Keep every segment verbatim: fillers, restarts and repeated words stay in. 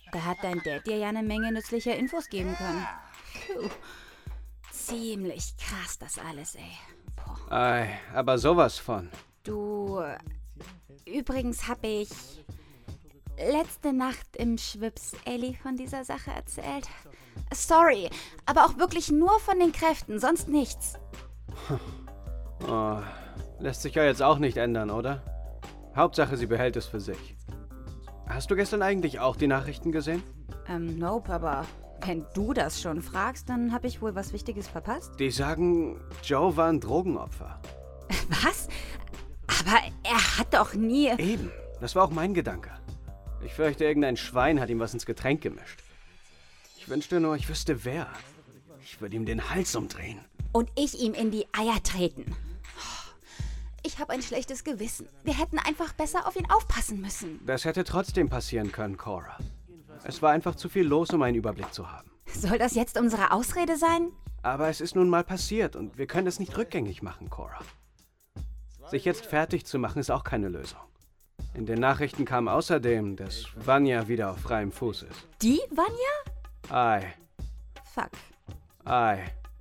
Da hat dein Dad dir ja eine Menge nützlicher Infos geben können. Puh. Ziemlich krass das alles, ey. Boah. Ei, aber sowas von. Du, übrigens habe ich letzte Nacht im Schwips Ellie von dieser Sache erzählt. Sorry, aber auch wirklich nur von den Kräften, sonst nichts. Oh, lässt sich ja jetzt auch nicht ändern, oder? Hauptsache, sie behält es für sich. Hast du gestern eigentlich auch die Nachrichten gesehen? Ähm, nope, aber wenn du das schon fragst, dann habe ich wohl was Wichtiges verpasst. Die sagen, Joe war ein Drogenopfer. Was? Aber er hat doch nie... Eben, das war auch mein Gedanke. Ich fürchte, irgendein Schwein hat ihm was ins Getränk gemischt. Ich wünschte nur, ich wüsste wer. Ich würde ihm den Hals umdrehen. Und ich ihm in die Eier treten. Ich habe ein schlechtes Gewissen. Wir hätten einfach besser auf ihn aufpassen müssen. Das hätte trotzdem passieren können, Cora. Es war einfach zu viel los, um einen Überblick zu haben. Soll das jetzt unsere Ausrede sein? Aber es ist nun mal passiert und wir können es nicht rückgängig machen, Cora. Sich jetzt fertig zu machen, ist auch keine Lösung. In den Nachrichten kam außerdem, dass Vanya wieder auf freiem Fuß ist. Die Vanya? Ei. Fuck. Ei.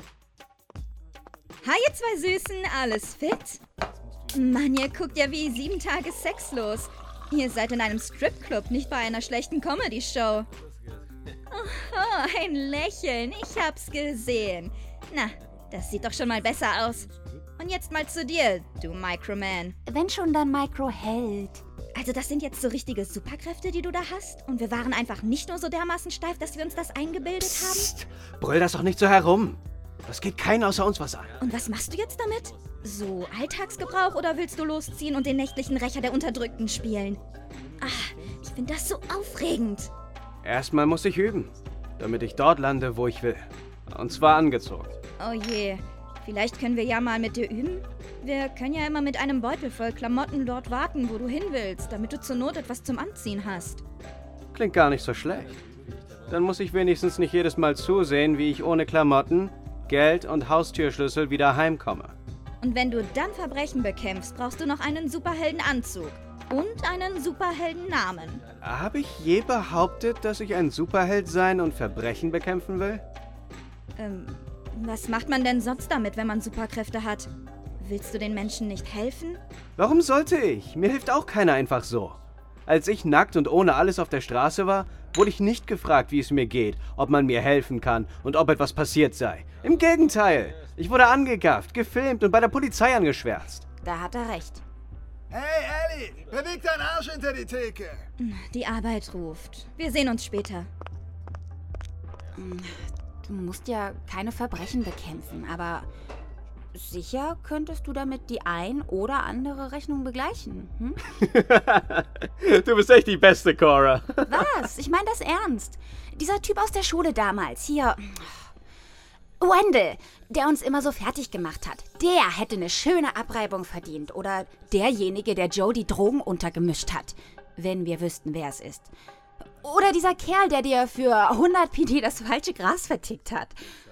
Hi, ihr zwei Süßen, alles fit? Mann, ihr guckt ja wie sieben Tage sexlos. Ihr seid in einem Stripclub, nicht bei einer schlechten Comedy-Show. Oh, ein Lächeln, ich hab's gesehen. Na, das sieht doch schon mal besser aus. Und jetzt mal zu dir, du Microman. Wenn schon, dann Micro-Held. Also das sind jetzt so richtige Superkräfte, die du da hast? Und wir waren einfach nicht nur so dermaßen steif, dass wir uns das eingebildet Psst, haben? brüll das doch nicht so herum. Das geht keinen außer uns was an. Und was machst du jetzt damit? So Alltagsgebrauch oder willst du losziehen und den nächtlichen Rächer der Unterdrückten spielen? Ach, ich finde das so aufregend. Erstmal muss ich üben, damit ich dort lande, wo ich will. Und zwar angezogen. Oh je, vielleicht können wir ja mal mit dir üben? Wir können ja immer mit einem Beutel voll Klamotten dort warten, wo du hin willst, damit du zur Not etwas zum Anziehen hast. Klingt gar nicht so schlecht. Dann muss ich wenigstens nicht jedes Mal zusehen, wie ich ohne Klamotten, Geld und Haustürschlüssel wieder heimkomme. Und wenn du dann Verbrechen bekämpfst, brauchst du noch einen Superheldenanzug. Und einen Superheldennamen. Habe ich je behauptet, dass ich ein Superheld sein und Verbrechen bekämpfen will? Ähm, was macht man denn sonst damit, wenn man Superkräfte hat? Willst du den Menschen nicht helfen? Warum sollte ich? Mir hilft auch keiner einfach so. Als ich nackt und ohne alles auf der Straße war, wurde ich nicht gefragt, wie es mir geht, ob man mir helfen kann und ob etwas passiert sei. Im Gegenteil, ich wurde angegafft, gefilmt und bei der Polizei angeschwärzt. Da hat er recht. Hey, Ellie, beweg deinen Arsch hinter die Theke. Die Arbeit ruft. Wir sehen uns später. Du musst ja keine Verbrechen bekämpfen, aber sicher könntest du damit die ein oder andere Rechnung begleichen. Hm? Du bist echt die Beste, Cora. Was? Ich meine das ernst. Dieser Typ aus der Schule damals, hier... Wendell, der uns immer so fertig gemacht hat, der hätte eine schöne Abreibung verdient. Oder derjenige, der Joe die Drogen untergemischt hat. Wenn wir wüssten, wer es ist. Oder dieser Kerl, der dir für hundert P D das falsche Gras vertickt hat.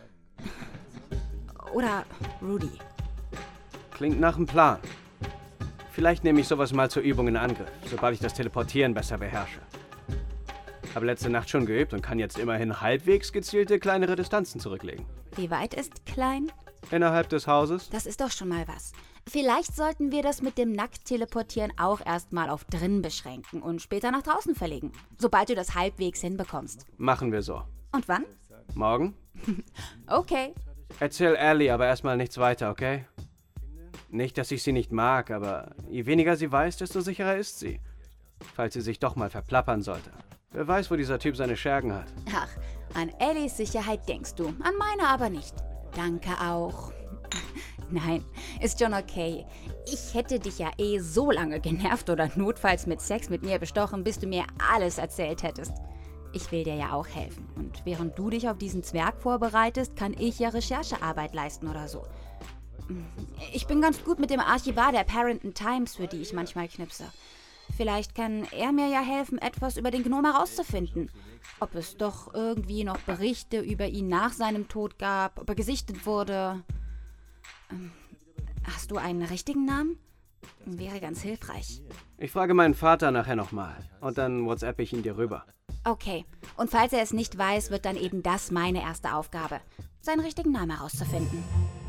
Oder Rudy. Klingt nach einem Plan. Vielleicht nehme ich sowas mal zur Übung in Angriff, sobald ich das Teleportieren besser beherrsche. Habe letzte Nacht schon geübt und kann jetzt immerhin halbwegs gezielte kleinere Distanzen zurücklegen. Wie weit ist klein? Innerhalb des Hauses? Das ist doch schon mal was. Vielleicht sollten wir das mit dem Nackt-Teleportieren auch erstmal auf drin beschränken und später nach draußen verlegen, sobald du das halbwegs hinbekommst. Machen wir so. Und wann? Morgen? Okay. Erzähl Ellie aber erstmal nichts weiter, okay? Nicht, dass ich sie nicht mag, aber je weniger sie weiß, desto sicherer ist sie. Falls sie sich doch mal verplappern sollte. Wer weiß, wo dieser Typ seine Schergen hat. Ach, an Ellies Sicherheit denkst du, an meine aber nicht. Danke auch. Nein, ist schon okay. Ich hätte dich ja eh so lange genervt oder notfalls mit Sex mit mir bestochen, bis du mir alles erzählt hättest. Ich will dir ja auch helfen. Und während du dich auf diesen Zwerg vorbereitest, kann ich ja Recherchearbeit leisten oder so. Ich bin ganz gut mit dem Archivar der Parenton Times, für die ich manchmal knipse. Vielleicht kann er mir ja helfen, etwas über den Gnom herauszufinden. Ob es doch irgendwie noch Berichte über ihn nach seinem Tod gab, ob er gesichtet wurde. Ähm, hast du einen richtigen Namen? Wäre ganz hilfreich. Ich frage meinen Vater nachher nochmal und dann WhatsApp ich ihn dir rüber. Okay. Und falls er es nicht weiß, wird dann eben das meine erste Aufgabe, seinen richtigen Namen herauszufinden.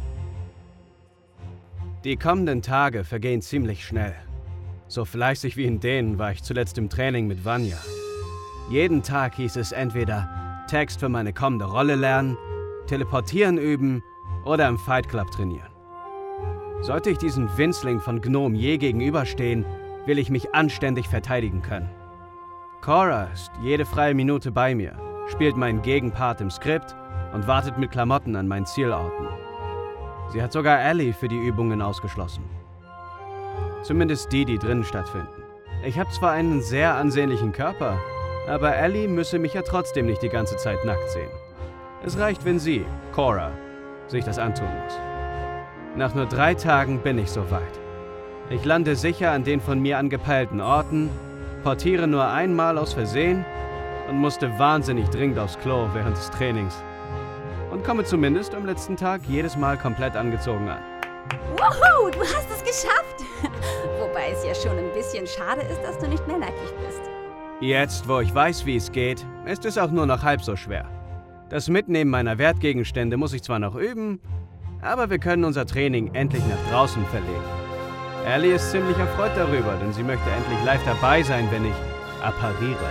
Die kommenden Tage vergehen ziemlich schnell. So fleißig wie in denen war ich zuletzt im Training mit Vanya. Jeden Tag hieß es entweder Text für meine kommende Rolle lernen, teleportieren üben oder im Fight Club trainieren. Sollte ich diesem Winzling von Gnome je gegenüberstehen, will ich mich anständig verteidigen können. Cora ist jede freie Minute bei mir, spielt meinen Gegenpart im Skript und wartet mit Klamotten an meinen Zielorten. Sie hat sogar Ellie für die Übungen ausgeschlossen. Zumindest die, die drinnen stattfinden. Ich habe zwar einen sehr ansehnlichen Körper, aber Ellie müsse mich ja trotzdem nicht die ganze Zeit nackt sehen. Es reicht, wenn sie, Cora, sich das antun muss. Nach nur drei Tagen bin ich soweit. Ich lande sicher an den von mir angepeilten Orten, portiere nur einmal aus Versehen und musste wahnsinnig dringend aufs Klo während des Trainings. Und komme zumindest am letzten Tag jedes Mal komplett angezogen an. Wuhu, du hast es geschafft! Wobei es ja schon ein bisschen schade ist, dass du nicht mehr leiblich bist. Jetzt, wo ich weiß, wie es geht, ist es auch nur noch halb so schwer. Das Mitnehmen meiner Wertgegenstände muss ich zwar noch üben, aber wir können unser Training endlich nach draußen verlegen. Ellie ist ziemlich erfreut darüber, denn sie möchte endlich live dabei sein, wenn ich appariere.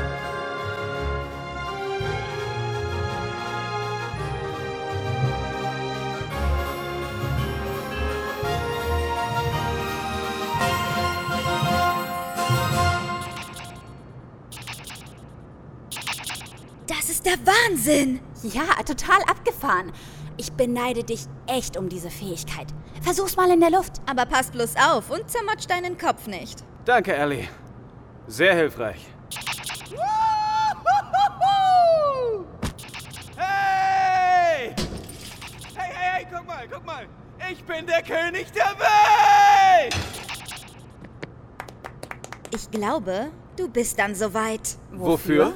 Das ist der Wahnsinn! Ja, total abgefahren. Ich beneide dich echt um diese Fähigkeit. Versuch's mal in der Luft. Aber pass bloß auf und zermatsch deinen Kopf nicht. Danke, Ellie. Sehr hilfreich. Hey! Hey, hey, hey, guck mal, guck mal. Ich bin der König der Welt! Ich glaube, du bist dann soweit. Wofür?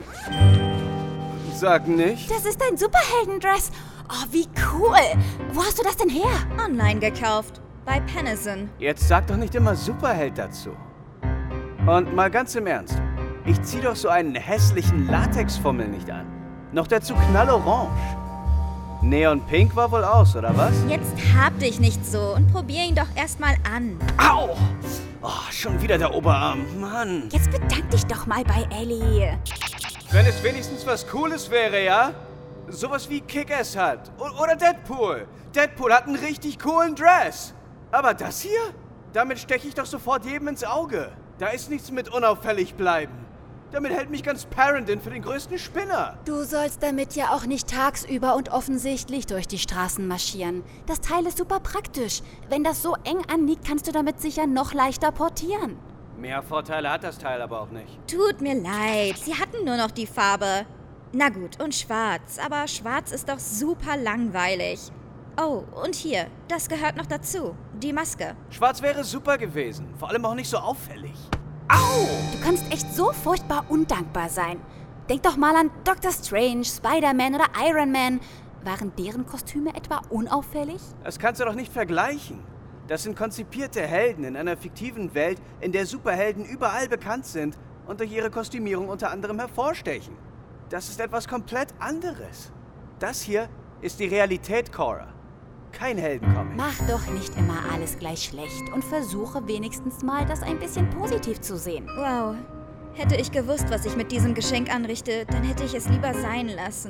Sag nicht. Das ist dein Superheldendress. Oh, wie cool. Wo hast du das denn her? Online gekauft. Bei Penison. Jetzt sag doch nicht immer Superheld dazu. Und mal ganz im Ernst. Ich zieh doch so einen hässlichen Latexfummel nicht an. Noch dazu knallorange. Neon Pink war wohl aus, oder was? Jetzt hab dich nicht so und probier ihn doch erstmal an. Au! Oh, schon wieder der Oberarm. Mann. Jetzt bedank dich doch mal bei Ellie. Wenn es wenigstens was Cooles wäre, ja? Sowas wie Kick-Ass hat. O- oder Deadpool. Deadpool hat einen richtig coolen Dress. Aber das hier? Damit steche ich doch sofort jedem ins Auge. Da ist nichts mit unauffällig bleiben. Damit hält mich ganz Parendin für den größten Spinner. Du sollst damit ja auch nicht tagsüber und offensichtlich durch die Straßen marschieren. Das Teil ist super praktisch. Wenn das so eng anliegt, kannst du damit sicher noch leichter portieren. Mehr Vorteile hat das Teil aber auch nicht. Tut mir leid, sie hatten nur noch die Farbe. Na gut, und schwarz, aber schwarz ist doch super langweilig. Oh, und hier, das gehört noch dazu, die Maske. Schwarz wäre super gewesen, vor allem auch nicht so auffällig. Au! Du kannst echt so furchtbar undankbar sein. Denk doch mal an Doctor Strange, Spider-Man oder Iron Man. Waren deren Kostüme etwa unauffällig? Das kannst du doch nicht vergleichen. Das sind konzipierte Helden in einer fiktiven Welt, in der Superhelden überall bekannt sind und durch ihre Kostümierung unter anderem hervorstechen. Das ist etwas komplett anderes. Das hier ist die Realität, Cora. Kein Heldencomic. Mach doch nicht immer alles gleich schlecht und versuche wenigstens mal, das ein bisschen positiv zu sehen. Wow, hätte ich gewusst, was ich mit diesem Geschenk anrichte, dann hätte ich es lieber sein lassen.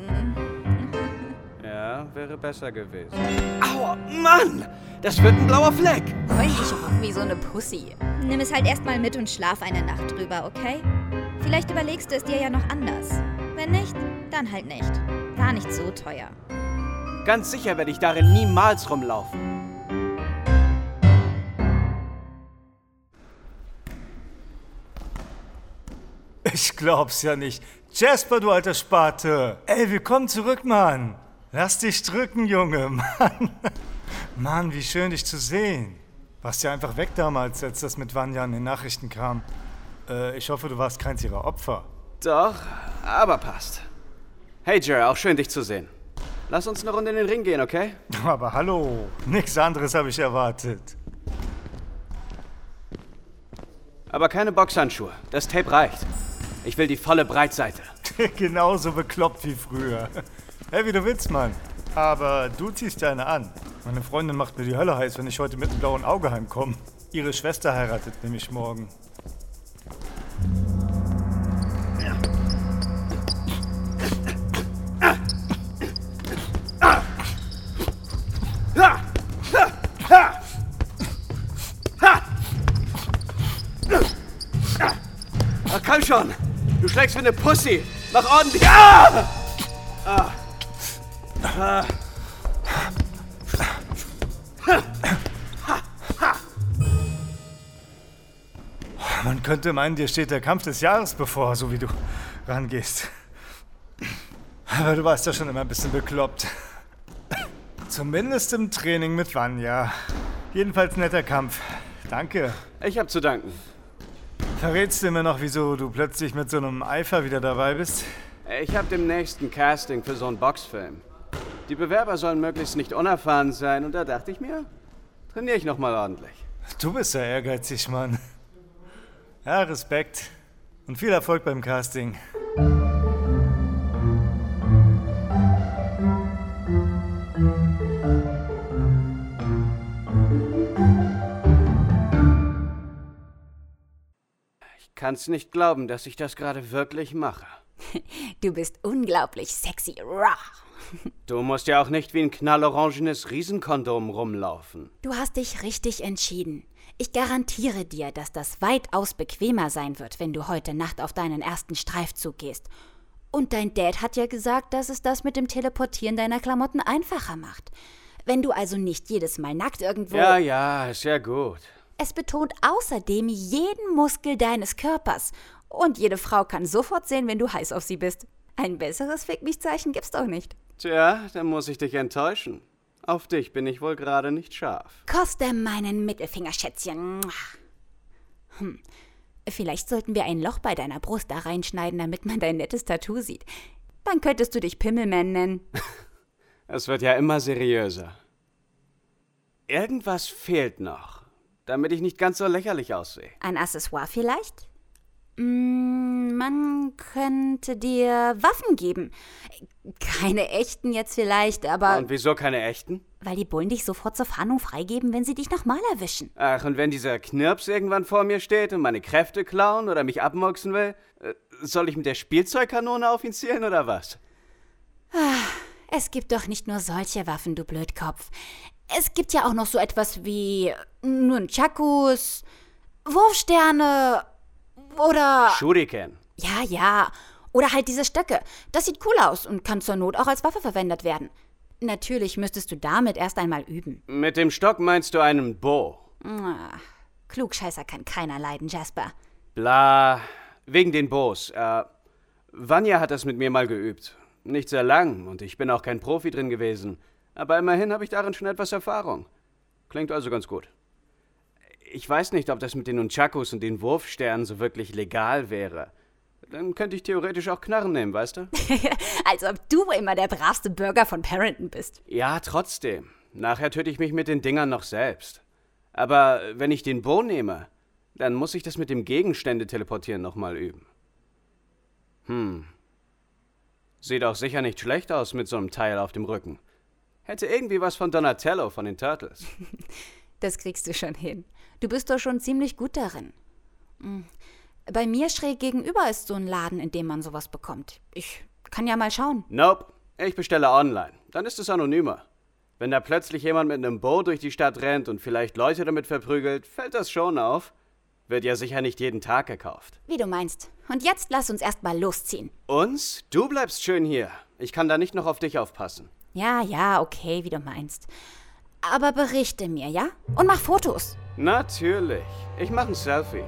Ja, wäre besser gewesen. Aua, Mann! Das wird ein blauer Fleck! Heul dich auch wie so eine Pussy. Nimm es halt erstmal mit und schlaf eine Nacht drüber, okay? Vielleicht überlegst du es dir ja noch anders. Wenn nicht, dann halt nicht. War nicht so teuer. Ganz sicher werde ich darin niemals rumlaufen. Ich glaub's ja nicht. Jasper, du alter Spate. Ey, willkommen zurück, Mann. Lass dich drücken, Junge, Mann. Mann, wie schön, dich zu sehen. Warst ja einfach weg damals, als das mit Vanya in den Nachrichten kam. Äh, ich hoffe, du warst keins ihrer Opfer. Doch, aber passt. Hey, Jer, auch schön, dich zu sehen. Lass uns eine Runde in den Ring gehen, okay? Aber hallo, nichts anderes habe ich erwartet. Aber keine Boxhandschuhe. Das Tape reicht. Ich will die volle Breitseite. Genauso bekloppt wie früher. Hey, wie du willst, Mann. Aber du ziehst deine an. Meine Freundin macht mir die Hölle heiß, wenn ich heute mit einem blauen Auge heimkomme. Ihre Schwester heiratet nämlich morgen. Ach, komm schon! Du schlägst wie eine Pussy! Mach ordentlich! Ah! Ah. Ah. Man könnte meinen, dir steht der Kampf des Jahres bevor, so wie du rangehst. Aber du warst ja schon immer ein bisschen bekloppt. Zumindest im Training mit Vanya. Jedenfalls netter Kampf. Danke. Ich hab zu danken. Verrätst du mir noch, wieso du plötzlich mit so einem Eifer wieder dabei bist? Ich hab demnächst ein Casting für so einen Boxfilm. Die Bewerber sollen möglichst nicht unerfahren sein und da dachte ich mir, trainiere ich noch mal ordentlich. Du bist ja ehrgeizig, Mann. Ja, Respekt. Und viel Erfolg beim Casting. Ich kann's nicht glauben, dass ich das gerade wirklich mache. Du bist unglaublich sexy. Rah. Du musst ja auch nicht wie ein knallorangenes Riesenkondom rumlaufen. Du hast dich richtig entschieden. Ich garantiere dir, dass das weitaus bequemer sein wird, wenn du heute Nacht auf deinen ersten Streifzug gehst. Und dein Dad hat ja gesagt, dass es das mit dem Teleportieren deiner Klamotten einfacher macht. Wenn du also nicht jedes Mal nackt irgendwo... Ja, ja, ist ja gut. Es betont außerdem jeden Muskel deines Körpers. Und jede Frau kann sofort sehen, wenn du heiß auf sie bist. Ein besseres Fick-mich-Zeichen gibt's doch nicht. Tja, dann muss ich dich enttäuschen. Auf dich bin ich wohl gerade nicht scharf. Koste meinen Mittelfinger, Schätzchen. Hm. Vielleicht sollten wir ein Loch bei deiner Brust da reinschneiden, damit man dein nettes Tattoo sieht. Dann könntest du dich Pimmelman nennen. Es wird ja immer seriöser. Irgendwas fehlt noch, damit ich nicht ganz so lächerlich aussehe. Ein Accessoire vielleicht? Mm, man könnte dir Waffen geben. Keine echten jetzt vielleicht, aber... Und wieso keine echten? Weil die Bullen dich sofort zur Fahndung freigeben, wenn sie dich nochmal erwischen. Ach, und wenn dieser Knirps irgendwann vor mir steht und meine Kräfte klauen oder mich abmurksen will, soll ich mit der Spielzeugkanone auf ihn zielen oder was? Es gibt doch nicht nur solche Waffen, du Blödkopf. Es gibt ja auch noch so etwas wie Nunchakus, Wurfsterne oder... Shuriken. Ja, ja. Oder halt diese Stöcke. Das sieht cool aus und kann zur Not auch als Waffe verwendet werden. Natürlich müsstest du damit erst einmal üben. Mit dem Stock meinst du einen Bo? Ach, Klugscheißer kann keiner leiden, Jasper. Bla, wegen den Bos. Äh, Vanya hat das mit mir mal geübt. Nicht sehr lang und ich bin auch kein Profi drin gewesen. Aber immerhin habe ich darin schon etwas Erfahrung. Klingt also ganz gut. Ich weiß nicht, ob das mit den Nunchakus und den Wurfsternen so wirklich legal wäre. Dann könnte ich theoretisch auch Knarren nehmen, weißt du? Als ob du immer der bravste Bürger von Parenton bist. Ja, trotzdem. Nachher töte ich mich mit den Dingern noch selbst. Aber wenn ich den Bo nehme, dann muss ich das mit dem Gegenstände-Teleportieren nochmal üben. Hm. Sieht auch sicher nicht schlecht aus mit so einem Teil auf dem Rücken. Hätte irgendwie was von Donatello von den Turtles. Das kriegst du schon hin. Du bist doch schon ziemlich gut darin. Bei mir schräg gegenüber ist so ein Laden, in dem man sowas bekommt. Ich kann ja mal schauen. Nope, ich bestelle online. Dann ist es anonymer. Wenn da plötzlich jemand mit einem Bo durch die Stadt rennt und vielleicht Leute damit verprügelt, fällt das schon auf. Wird ja sicher nicht jeden Tag gekauft. Wie du meinst. Und jetzt lass uns erst mal losziehen. Uns? Du bleibst schön hier. Ich kann da nicht noch auf dich aufpassen. Ja, ja, okay, wie du meinst. Aber berichte mir, ja? Und mach Fotos. Natürlich. Ich mache ein Selfie.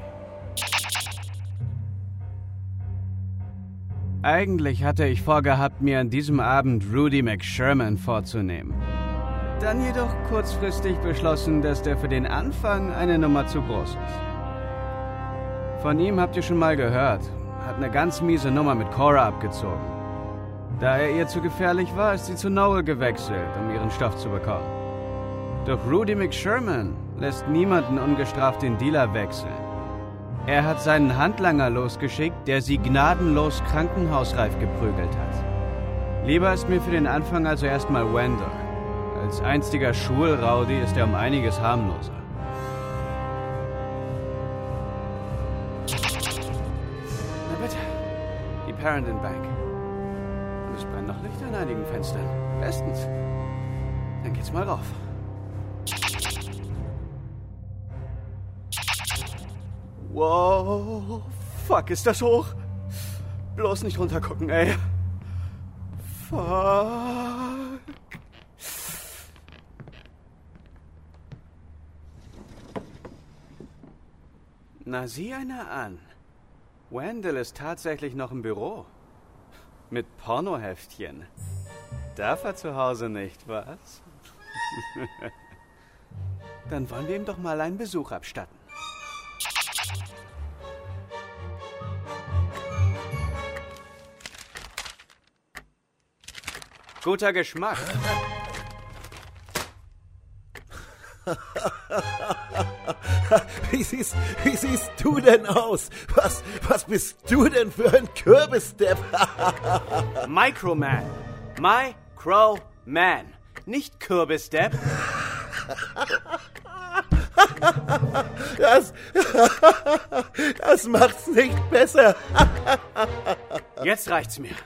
Eigentlich hatte ich vorgehabt, mir an diesem Abend Rudy McSherman vorzunehmen. Dann jedoch kurzfristig beschlossen, dass der für den Anfang eine Nummer zu groß ist. Von ihm habt ihr schon mal gehört. Hat eine ganz miese Nummer mit Cora abgezogen. Da er ihr zu gefährlich war, ist sie zu Noel gewechselt, um ihren Stoff zu bekommen. Doch Rudy McSherman lässt niemanden ungestraft den Dealer wechseln. Er hat seinen Handlanger losgeschickt, der sie gnadenlos krankenhausreif geprügelt hat. Lieber ist mir für den Anfang also erstmal Wendell. Als einstiger Schulrowdy ist er um einiges harmloser. Na bitte, die Parendon Bank. Und es brennt noch Licht an einigen Fenstern. Bestens. Dann geht's mal rauf. Wow, fuck, ist das hoch? Bloß nicht runtergucken, ey. Fuck. Na, sieh einer an. Wendell ist tatsächlich noch im Büro. Mit Pornoheftchen. Darf er zu Hause nicht, was? Dann wollen wir ihm doch mal einen Besuch abstatten. Guter Geschmack. Wie siehst, wie siehst du denn aus? Was, was bist du denn für ein Kürbisdepp? Microman. Microman. Nicht Kürbisdepp. Das, das macht's nicht besser. Jetzt reicht's mir.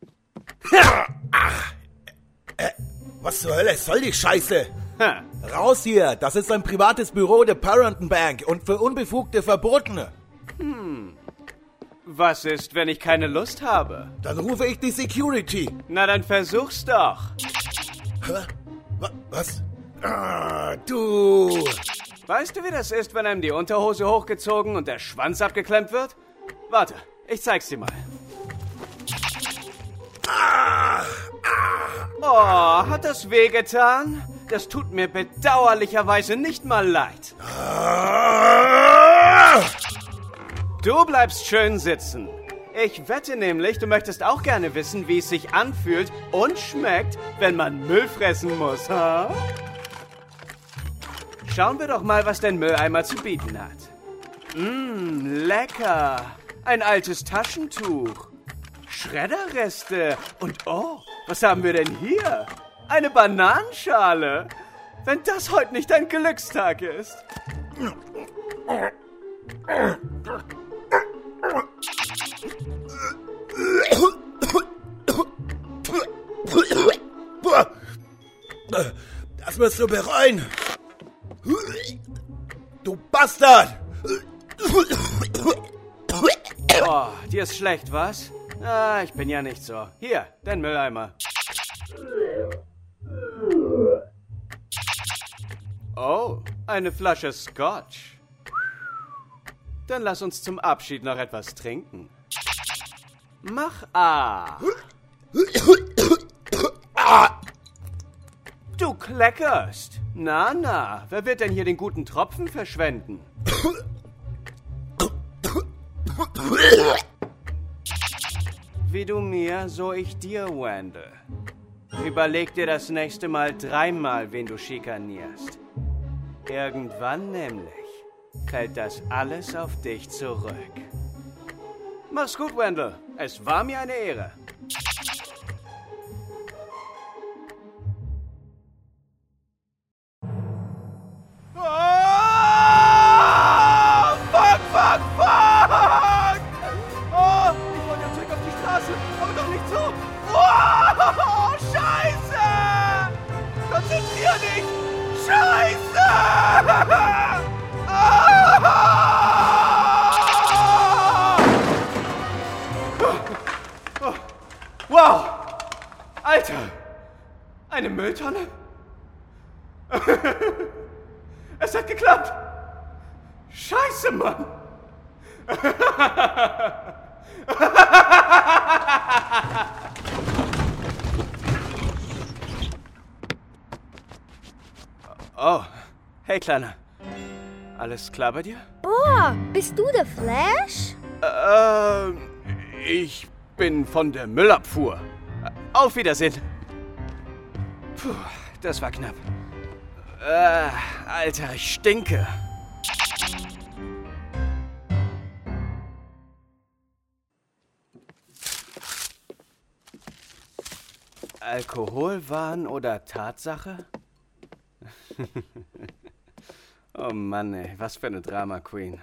Was zur Hölle soll die Scheiße? Ha. Raus hier, das ist ein privates Büro der Parendon Bank und für Unbefugte verboten. Hm. Was ist, wenn ich keine Lust habe? Dann rufe ich die Security. Na, dann versuch's doch. Hä? Wa- Was? Ah, du... Weißt du, wie das ist, wenn einem die Unterhose hochgezogen und der Schwanz abgeklemmt wird? Warte, ich zeig's dir mal. Oh, hat das wehgetan? Das tut mir bedauerlicherweise nicht mal leid. Du bleibst schön sitzen. Ich wette nämlich, du möchtest auch gerne wissen, wie es sich anfühlt und schmeckt, wenn man Müll fressen muss, ha? Schauen wir doch mal, was dein Mülleimer zu bieten hat. Mmm, lecker. Ein altes Taschentuch. Schredderreste. Und oh, was haben wir denn hier? Eine Bananenschale. Wenn das heute nicht ein Glückstag ist. Das wirst du bereuen. Du Bastard! Oh, dir ist schlecht, was? Ah, ich bin ja nicht so. Hier, dein Mülleimer. Oh, eine Flasche Scotch. Dann lass uns zum Abschied noch etwas trinken. Mach A. Du kleckerst. Na, na, wer wird denn hier den guten Tropfen verschwenden? Wie du mir, so ich dir, Wendell. Überleg dir das nächste Mal dreimal, wen du schikanierst. Irgendwann nämlich fällt das alles auf dich zurück. Mach's gut, Wendell. Es war mir eine Ehre. Oh, fuck, fuck, fuck! Oh, ich wollte ja zurück auf die Straße, aber doch nicht so. Oh, Scheiße! Konzentrier dich! Scheiße! Oh. Wow! Alter! Eine Mülltonne? Es hat geklappt! Scheiße, Mann! Oh, hey, Kleiner. Alles klar bei dir? Boah, bist du der Flash? Äh, ich bin von der Müllabfuhr. Auf Wiedersehen. Puh, das war knapp. Äh, Alter, ich stinke. Alkoholwahn oder Tatsache? Oh Mann, ey, was für eine Drama Queen.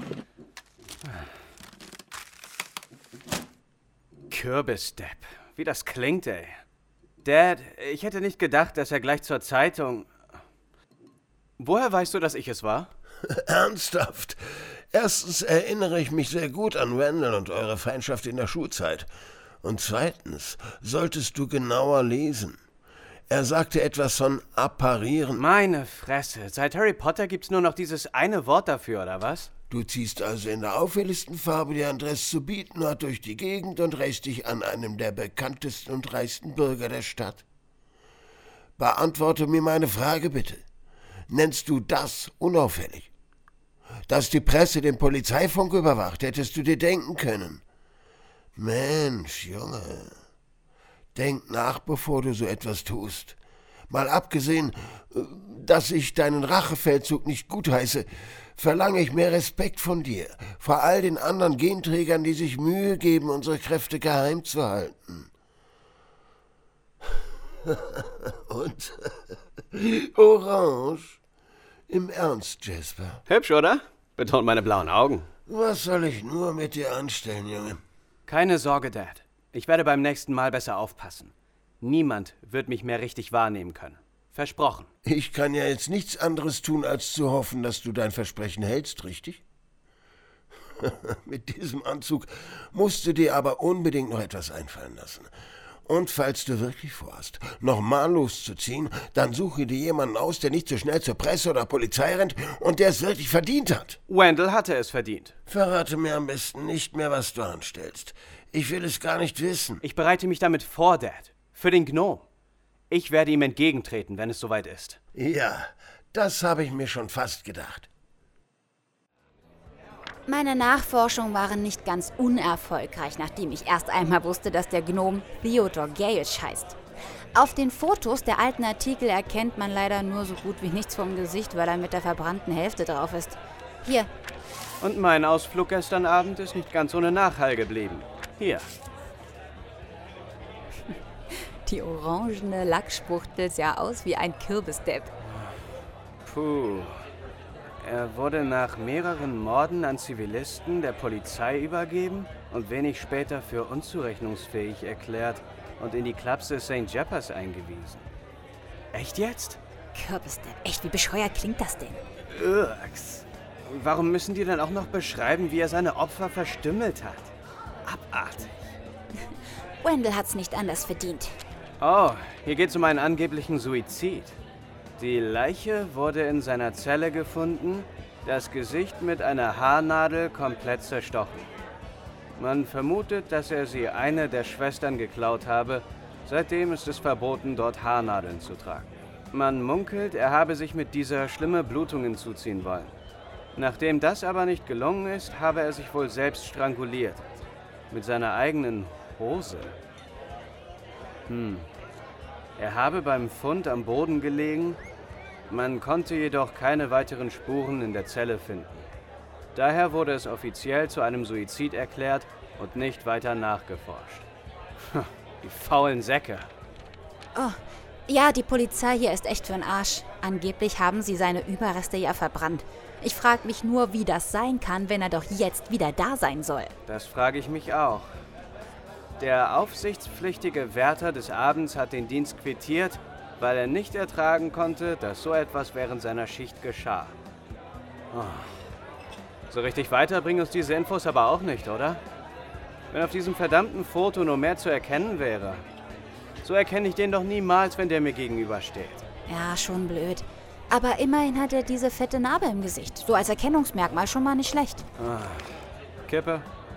Kürbisdepp, wie das klingt, ey. Dad, ich hätte nicht gedacht, dass er gleich zur Zeitung... Woher weißt du, dass ich es war? Ernsthaft? Erstens erinnere ich mich sehr gut an Randall und eure Feindschaft in der Schulzeit. Und zweitens solltest du genauer lesen. Er sagte etwas von apparieren. Meine Fresse, seit Harry Potter gibt's nur noch dieses eine Wort dafür, oder was? Du ziehst also in der auffälligsten Farbe, die Andres zu bieten hat, durch die Gegend und rächst dich an einem der bekanntesten und reichsten Bürger der Stadt. Beantworte mir meine Frage bitte. Nennst du das unauffällig? Dass die Presse den Polizeifunk überwacht, hättest du dir denken können. Mensch, Junge, denk nach, bevor du so etwas tust. Mal abgesehen, dass ich deinen Rachefeldzug nicht gutheiße, verlange ich mehr Respekt von dir, vor all den anderen Genträgern, die sich Mühe geben, unsere Kräfte geheim zu halten. Und Orange? Im Ernst, Jasper? Hübsch, oder? Betont meine blauen Augen. Was soll ich nur mit dir anstellen, Junge? Keine Sorge, Dad. Ich werde beim nächsten Mal besser aufpassen. Niemand wird mich mehr richtig wahrnehmen können. Versprochen. Ich kann ja jetzt nichts anderes tun, als zu hoffen, dass du dein Versprechen hältst, richtig? Mit diesem Anzug musst du dir aber unbedingt noch etwas einfallen lassen. Und falls du wirklich vorhast, nochmal loszuziehen, dann suche dir jemanden aus, der nicht so schnell zur Presse oder Polizei rennt und der es wirklich verdient hat. Wendell hatte es verdient. Verrate mir am besten nicht mehr, was du anstellst. Ich will es gar nicht wissen. Ich bereite mich damit vor, Dad. Für den Gnom. Ich werde ihm entgegentreten, wenn es soweit ist. Ja, das habe ich mir schon fast gedacht. Meine Nachforschungen waren nicht ganz unerfolgreich, nachdem ich erst einmal wusste, dass der Gnom Theodore Gales heißt. Auf den Fotos der alten Artikel erkennt man leider nur so gut wie nichts vom Gesicht, weil er mit der verbrannten Hälfte drauf ist. Hier. Und mein Ausflug gestern Abend ist nicht ganz ohne Nachhall geblieben. Hier. Die orangene Lackspuchtel sah aus wie ein Kürbisdepp. Puh. Er wurde nach mehreren Morden an Zivilisten der Polizei übergeben und wenig später für unzurechnungsfähig erklärt und in die Klapse Sankt Jeppers eingewiesen. Echt jetzt? Kürbisdepp, echt, wie bescheuert klingt das denn? Irks. Warum müssen die dann auch noch beschreiben, wie er seine Opfer verstümmelt hat? Abartig. Wendell hat's nicht anders verdient. Oh, hier geht's um einen angeblichen Suizid. Die Leiche wurde in seiner Zelle gefunden, das Gesicht mit einer Haarnadel komplett zerstochen. Man vermutet, dass er sie eine der Schwestern geklaut habe. Seitdem ist es verboten, dort Haarnadeln zu tragen. Man munkelt, er habe sich mit dieser schlimme Blutungen zuziehen wollen. Nachdem das aber nicht gelungen ist, habe er sich wohl selbst stranguliert. Mit seiner eigenen Hose. Hm. Er habe beim Fund am Boden gelegen. Man konnte jedoch keine weiteren Spuren in der Zelle finden. Daher wurde es offiziell zu einem Suizid erklärt und nicht weiter nachgeforscht. Die faulen Säcke. Oh, ja, die Polizei hier ist echt für'n Arsch. Angeblich haben sie seine Überreste ja verbrannt. Ich frage mich nur, wie das sein kann, wenn er doch jetzt wieder da sein soll. Das frage ich mich auch. Der aufsichtspflichtige Wärter des Abends hat den Dienst quittiert, weil er nicht ertragen konnte, dass so etwas während seiner Schicht geschah. Oh. So richtig weiter bringen uns diese Infos aber auch nicht, oder? Wenn auf diesem verdammten Foto nur mehr zu erkennen wäre. So erkenne ich den doch niemals, wenn der mir gegenübersteht. Ja, schon blöd. Aber immerhin hat er diese fette Narbe im Gesicht. So als Erkennungsmerkmal schon mal nicht schlecht. Ah. Kippe.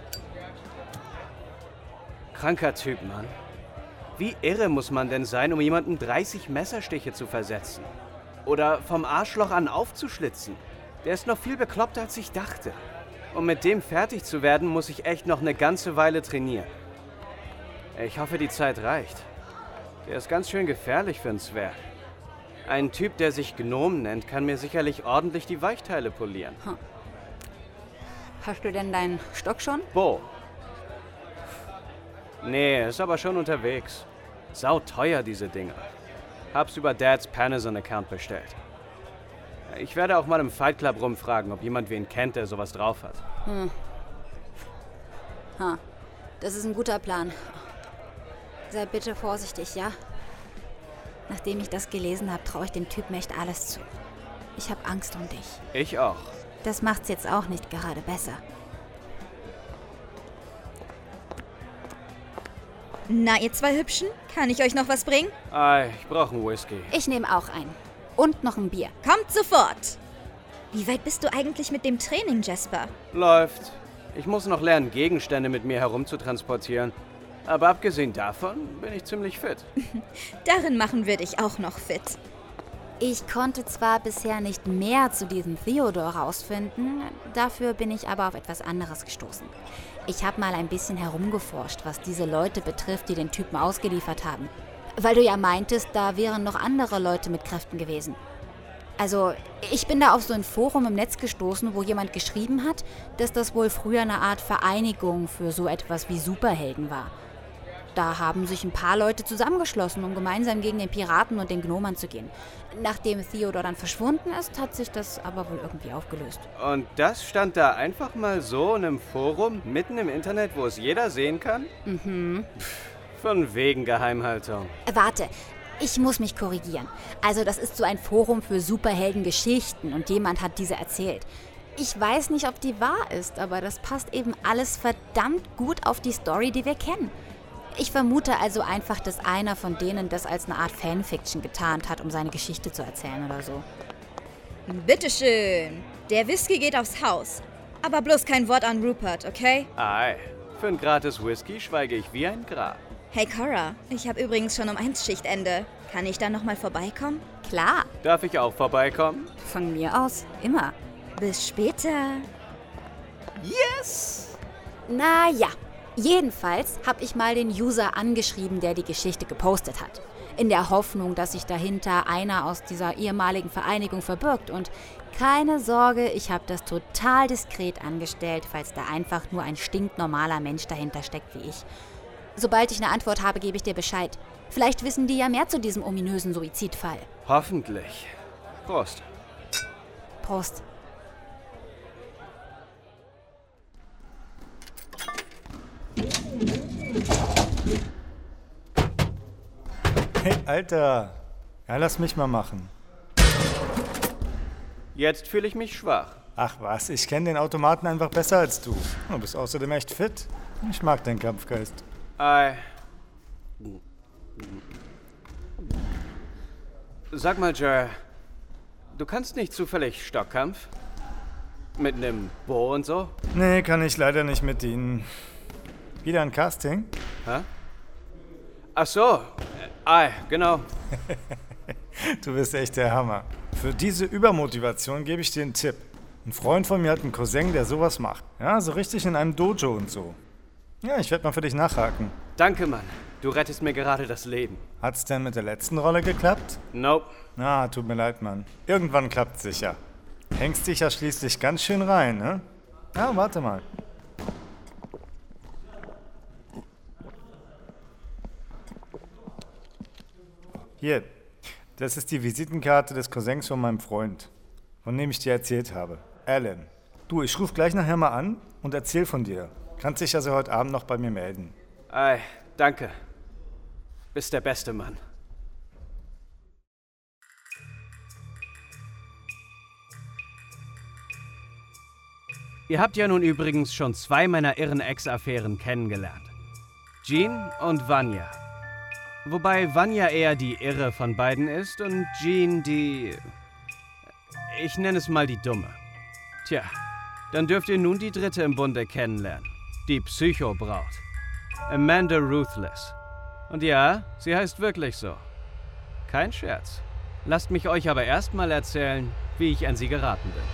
Kranker Typ, Mann. Wie irre muss man denn sein, um jemanden dreißig Messerstiche zu versetzen? Oder vom Arschloch an aufzuschlitzen? Der ist noch viel bekloppter, als ich dachte. Um mit dem fertig zu werden, muss ich echt noch eine ganze Weile trainieren. Ich hoffe, die Zeit reicht. Der ist ganz schön gefährlich für einen Zwerg. Ein Typ, der sich Gnom nennt, kann mir sicherlich ordentlich die Weichteile polieren. Hm. Hast du denn deinen Stock schon? Bo. Nee, ist aber schon unterwegs. Sau teuer, diese Dinger. Hab's über Dads Panazon-Account bestellt. Ich werde auch mal im Fight Club rumfragen, ob jemand wen kennt, der sowas drauf hat. Hm. Ha, das ist ein guter Plan. Sei bitte vorsichtig, ja? Nachdem ich das gelesen habe, traue ich dem Typen echt alles zu. Ich habe Angst um dich. Ich auch. Das macht's jetzt auch nicht gerade besser. Na, ihr zwei Hübschen, kann ich euch noch was bringen? Ei, ich brauche einen Whisky. Ich nehme auch einen. Und noch ein Bier. Kommt sofort! Wie weit bist du eigentlich mit dem Training, Jasper? Läuft. Ich muss noch lernen, Gegenstände mit mir herumzutransportieren. Aber abgesehen davon bin ich ziemlich fit. Darin machen wir dich auch noch fit. Ich konnte zwar bisher nicht mehr zu diesem Theodor rausfinden, dafür bin ich aber auf etwas anderes gestoßen. Ich habe mal ein bisschen herumgeforscht, was diese Leute betrifft, die den Typen ausgeliefert haben. Weil du ja meintest, da wären noch andere Leute mit Kräften gewesen. Also, ich bin da auf so ein Forum im Netz gestoßen, wo jemand geschrieben hat, dass das wohl früher eine Art Vereinigung für so etwas wie Superhelden war. Da haben sich ein paar Leute zusammengeschlossen, um gemeinsam gegen den Piraten und den Gnom anzugehen. Nachdem Theodor dann verschwunden ist, hat sich das aber wohl irgendwie aufgelöst. Und das stand da einfach mal so in einem Forum, mitten im Internet, wo es jeder sehen kann? Mhm. Pff, von wegen Geheimhaltung. Warte, ich muss mich korrigieren. Also das ist so ein Forum für Superheldengeschichten und jemand hat diese erzählt. Ich weiß nicht, ob die wahr ist, aber das passt eben alles verdammt gut auf die Story, die wir kennen. Ich vermute also einfach, dass einer von denen das als eine Art Fanfiction getarnt hat, um seine Geschichte zu erzählen oder so. Bitteschön. Der Whisky geht aufs Haus. Aber bloß kein Wort an Rupert, okay? Ei, für ein gratis Whisky schweige ich wie ein Grab. Hey Cora, ich habe übrigens schon um eins Schichtende. Kann ich da nochmal vorbeikommen? Klar, Darf ich auch vorbeikommen? von mir aus, immer. Bis später. Yes! Na ja, jedenfalls habe ich mal den User angeschrieben, der die Geschichte gepostet hat. In der Hoffnung, dass sich dahinter einer aus dieser ehemaligen Vereinigung verbirgt. Und keine Sorge, ich habe das total diskret angestellt, falls da einfach nur ein stinknormaler Mensch dahinter steckt wie ich. Sobald ich eine Antwort habe, gebe ich dir Bescheid. Vielleicht wissen die ja mehr zu diesem ominösen Suizidfall. Hoffentlich. Prost. Prost. Hey, Alter. Ja, lass mich mal machen. Jetzt fühle ich mich schwach. Ach was, ich kenne den Automaten einfach besser als du. Du bist außerdem echt fit. Ich mag deinen Kampfgeist. Ei. Sag mal, Jer, du kannst nicht zufällig Stockkampf? Mit einem Bo und so? Nee, kann ich leider nicht mit Ihnen. Wieder ein Casting? Hä? Ach so. Ei, genau. Du bist echt der Hammer. Für diese Übermotivation gebe ich dir einen Tipp. Ein Freund von mir hat einen Cousin, der sowas macht. Ja, so richtig in einem Dojo und so. Ja, ich werde mal für dich nachhaken. Danke, Mann. Du rettest mir gerade das Leben. Hat's denn mit der letzten Rolle geklappt? Nope. Na, tut mir leid, Mann. Irgendwann klappt's sicher. Hängst dich ja schließlich ganz schön rein, ne? Ja, warte mal. Hier, das ist die Visitenkarte des Cousins von meinem Freund, von dem ich dir erzählt habe. Alan. Du, ich ruf gleich nachher mal an und erzähl von dir. Kannst dich also heute Abend noch bei mir melden. Ei, danke. Bist der beste Mann. Ihr habt ja nun übrigens schon zwei meiner irren Ex-Affären kennengelernt. Jean und Vanya. Wobei Vanya eher die Irre von beiden ist und Jean die... Ich nenne es mal die Dumme. Tja, dann dürft ihr nun die dritte im Bunde kennenlernen. Die Psycho-Braut. Amanda Ruthless. Und ja, sie heißt wirklich so. Kein Scherz. Lasst mich euch aber erstmal erzählen, wie ich an sie geraten bin.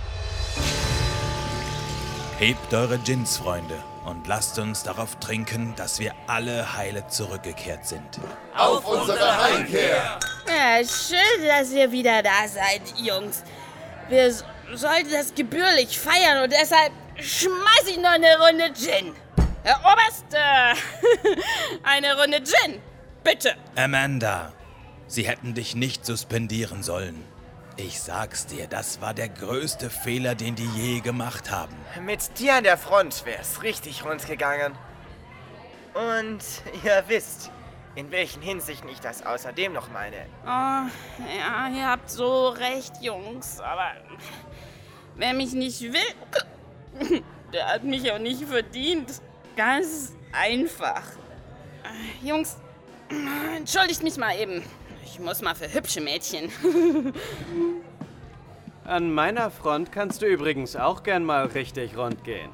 Hebt eure Gins, Freunde, und lasst uns darauf trinken, dass wir alle heile zurückgekehrt sind. Auf unsere Heimkehr! Ja, schön, dass ihr wieder da seid, Jungs. Wir s- sollten das gebührlich feiern und deshalb schmeiß ich noch eine Runde Gin. Herr Oberst, äh, eine Runde Gin. Bitte! Amanda, sie hätten dich nicht suspendieren sollen. Ich sag's dir, das war der größte Fehler, den die je gemacht haben. Mit dir an der Front wär's richtig rund gegangen. Und ihr wisst, in welchen Hinsichten ich das außerdem noch meine. Oh, ja, ihr habt so recht, Jungs, aber wer mich nicht will, der hat mich auch nicht verdient. Ganz einfach. Jungs, entschuldigt mich mal eben. Ich muss mal für hübsche Mädchen. An meiner Front kannst du übrigens auch gern mal richtig rund gehen.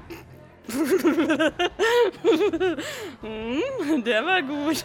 Der war gut.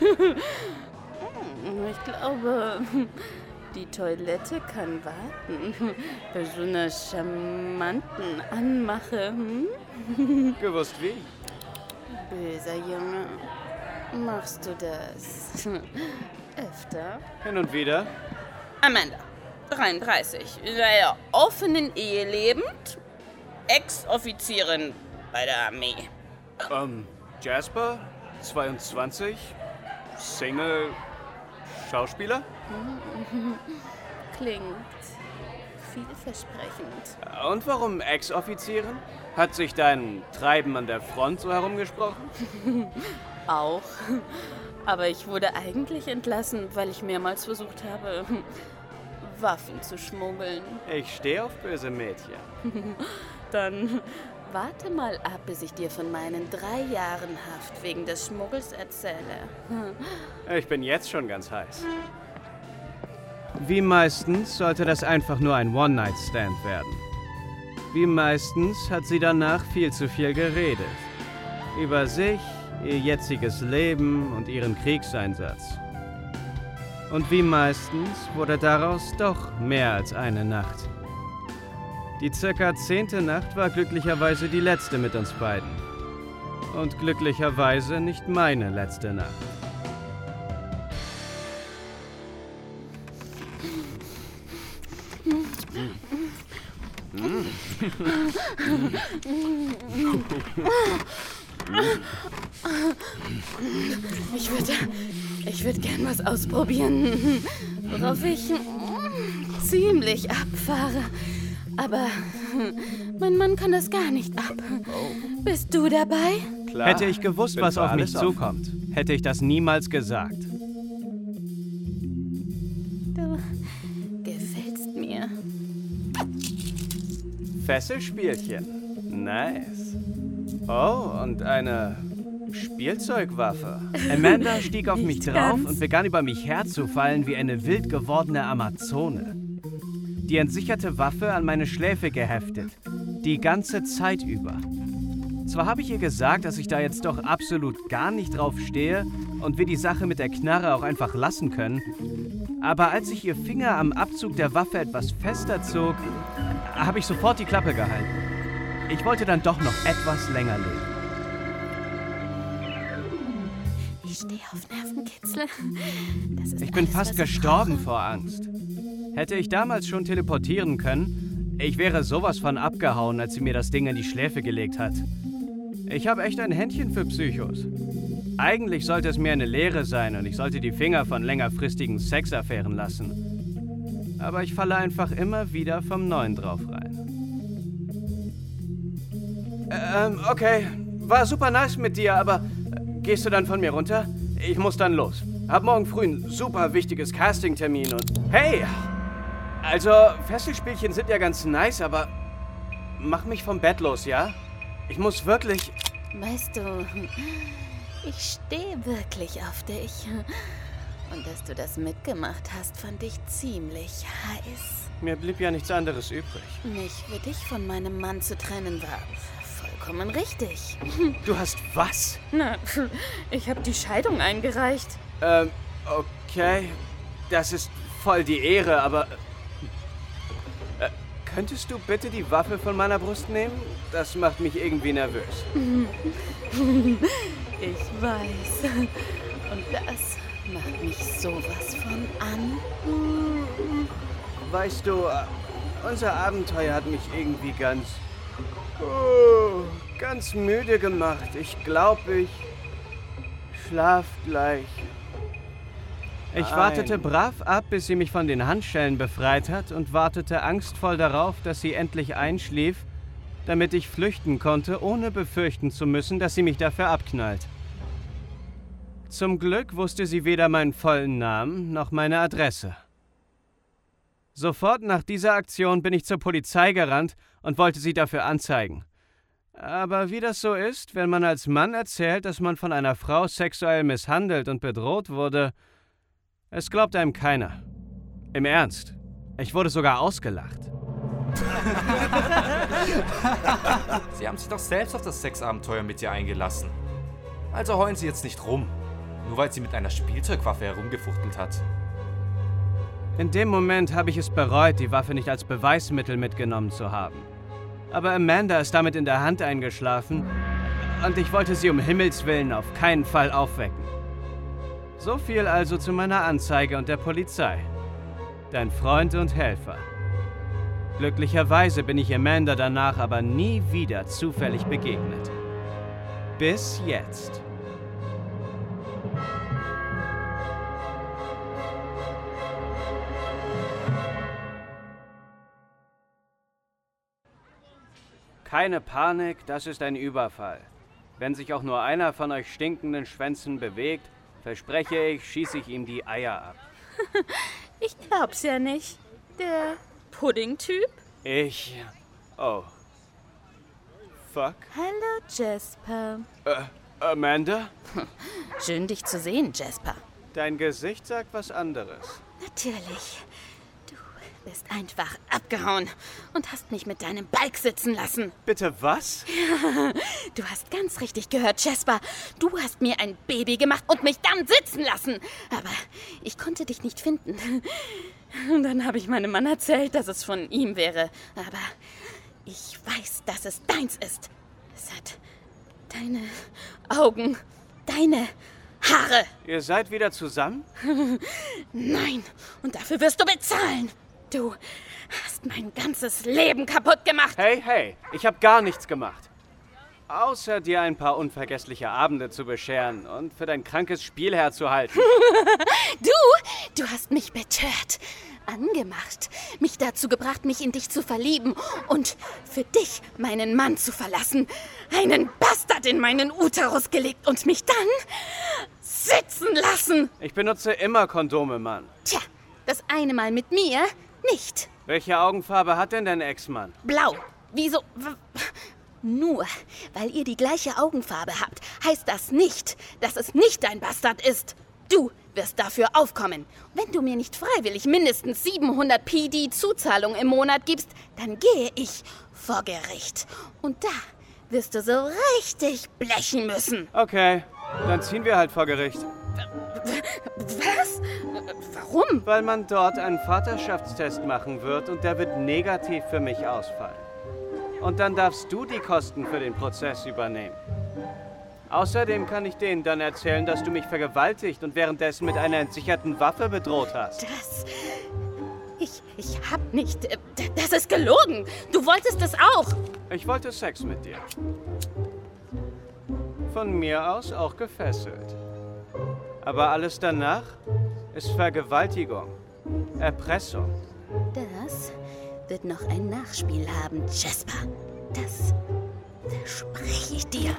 Ich glaube, die Toilette kann warten. Bei so einer charmanten Anmache. Hm? Gewusst wie? Böser Junge. Machst du das öfter? Hin und wieder. Amanda, dreiunddreißig, in einer offenen Ehe lebend, Ex-Offizierin bei der Armee. Ähm, Jasper, zweiundzwanzig, Single, Schauspieler? Klingt vielversprechend. Und warum Ex-Offizierin? Hat sich dein Treiben an der Front so herumgesprochen? Auch. Aber ich wurde eigentlich entlassen, weil ich mehrmals versucht habe, Waffen zu schmuggeln. Ich stehe auf böse Mädchen. Dann warte mal ab, bis ich dir von meinen drei Jahren Haft wegen des Schmuggels erzähle. Ich bin jetzt schon ganz heiß. Wie meistens sollte das einfach nur ein One-Night-Stand werden. Wie meistens hat sie danach viel zu viel geredet. Über sich, ihr jetziges Leben und ihren Kriegseinsatz. Und wie meistens wurde daraus doch mehr als eine Nacht. Die circa zehnte Nacht war glücklicherweise die letzte mit uns beiden. Und glücklicherweise nicht meine letzte Nacht. Ich würde ich würd gern was ausprobieren, worauf ich ziemlich abfahre. Aber mein Mann kann das gar nicht ab. Bist du dabei? Klar. Hätte ich gewusst, was auf mich zukommt, hätte ich das niemals gesagt. Du gefällst mir. Fesselspielchen. Nice. Oh, und eine Spielzeugwaffe. Amanda stieg auf mich drauf und begann über mich herzufallen wie eine wild gewordene Amazone. Die entsicherte Waffe an meine Schläfe geheftet. Die ganze Zeit über. Zwar habe ich ihr gesagt, dass ich da jetzt doch absolut gar nicht drauf stehe und wir die Sache mit der Knarre auch einfach lassen können, aber als ich ihr Finger am Abzug der Waffe etwas fester zog, habe ich sofort die Klappe gehalten. Ich wollte dann doch noch etwas länger leben. Ich stehe auf Nervenkitzel. Das ist ich bin alles, fast gestorben vor Angst. Hätte ich damals schon teleportieren können, ich wäre sowas von abgehauen, als sie mir das Ding in die Schläfe gelegt hat. Ich habe echt ein Händchen für Psychos. Eigentlich sollte es mir eine Lehre sein und ich sollte die Finger von längerfristigen Sexaffären lassen. Aber ich falle einfach immer wieder vom Neuen drauf rein. Ähm, okay. War super nice mit dir, aber gehst du dann von mir runter? Ich muss dann los. Hab morgen früh ein super wichtiges Casting-Termin und... Hey! Also, Fesselspielchen sind ja ganz nice, aber mach mich vom Bett los, ja? Ich muss wirklich... Weißt du, ich stehe wirklich auf dich. Und dass du das mitgemacht hast, fand ich ziemlich heiß. Mir blieb ja nichts anderes übrig. Mich für dich von meinem Mann zu trennen war vollkommen richtig. Du hast was? Na, ich habe die Scheidung eingereicht. Ähm, okay. Das ist voll die Ehre, aber... Äh, könntest du bitte die Waffe von meiner Brust nehmen? Das macht mich irgendwie nervös. Ich weiß. Und das macht mich sowas von an. Weißt du, unser Abenteuer hat mich irgendwie ganz... Oh, ganz müde gemacht. Ich glaube, ich schlaf gleich. Ich wartete brav ab, bis sie mich von den Handschellen befreit hat und wartete angstvoll darauf, dass sie endlich einschlief, damit ich flüchten konnte, ohne befürchten zu müssen, dass sie mich dafür abknallt. Zum Glück wusste sie weder meinen vollen Namen noch meine Adresse. Sofort nach dieser Aktion bin ich zur Polizei gerannt und wollte sie dafür anzeigen. Aber wie das so ist, wenn man als Mann erzählt, dass man von einer Frau sexuell misshandelt und bedroht wurde, es glaubt einem keiner. Im Ernst. Ich wurde sogar ausgelacht. Sie haben sich doch selbst auf das Sexabenteuer mit ihr eingelassen. Also heulen Sie jetzt nicht rum, nur weil sie mit einer Spielzeugwaffe herumgefuchtelt hat. In dem Moment habe ich es bereut, die Waffe nicht als Beweismittel mitgenommen zu haben. Aber Amanda ist damit in der Hand eingeschlafen und ich wollte sie um Himmels Willen auf keinen Fall aufwecken. So viel also zu meiner Anzeige und der Polizei. Dein Freund und Helfer. Glücklicherweise bin ich Amanda danach aber nie wieder zufällig begegnet. Bis jetzt. Keine Panik, das ist ein Überfall. Wenn sich auch nur einer von euch stinkenden Schwänzen bewegt, verspreche ich, schieße ich ihm die Eier ab. Ich glaub's ja nicht. Der Pudding-Typ? Ich... Oh. Fuck. Hallo, Jasper. Äh, Amanda? Schön, dich zu sehen, Jasper. Dein Gesicht sagt was anderes. Natürlich. Du bist einfach abgehauen und hast mich mit deinem Balk sitzen lassen. Bitte was? Ja, du hast ganz richtig gehört, Jasper. Du hast mir ein Baby gemacht und mich dann sitzen lassen. Aber ich konnte dich nicht finden. Und dann habe ich meinem Mann erzählt, dass es von ihm wäre. Aber ich weiß, dass es deins ist. Es hat deine Augen, deine Haare. Ihr seid wieder zusammen? Nein, und dafür wirst du bezahlen. Du hast mein ganzes Leben kaputt gemacht. Hey, hey, ich habe gar nichts gemacht. Außer dir ein paar unvergessliche Abende zu bescheren und für dein krankes Spiel herzuhalten. Du, du hast mich betört, angemacht, mich dazu gebracht, mich in dich zu verlieben und für dich meinen Mann zu verlassen, einen Bastard in meinen Uterus gelegt und mich dann sitzen lassen. Ich benutze immer Kondome, Mann. Tja, das eine Mal mit mir nicht. Welche Augenfarbe hat denn dein Ex-Mann? Blau. Wieso? Nur weil ihr die gleiche Augenfarbe habt, heißt das nicht, dass es nicht dein Bastard ist. Du wirst dafür aufkommen. Wenn du mir nicht freiwillig mindestens siebenhundert P D Zuzahlung im Monat gibst, dann gehe ich vor Gericht. Und da wirst du so richtig blechen müssen. Okay, dann ziehen wir halt vor Gericht. Was? Warum? Weil man dort einen Vaterschaftstest machen wird und der wird negativ für mich ausfallen. Und dann darfst du die Kosten für den Prozess übernehmen. Außerdem kann ich denen dann erzählen, dass du mich vergewaltigt und währenddessen mit einer entsicherten Waffe bedroht hast. Das... Ich, ich hab nicht... Das ist gelogen. Du wolltest es auch. Ich wollte Sex mit dir. Von mir aus auch gefesselt. Aber alles danach ist Vergewaltigung, Erpressung. Das wird noch ein Nachspiel haben, Jasper. Das verspreche ich dir.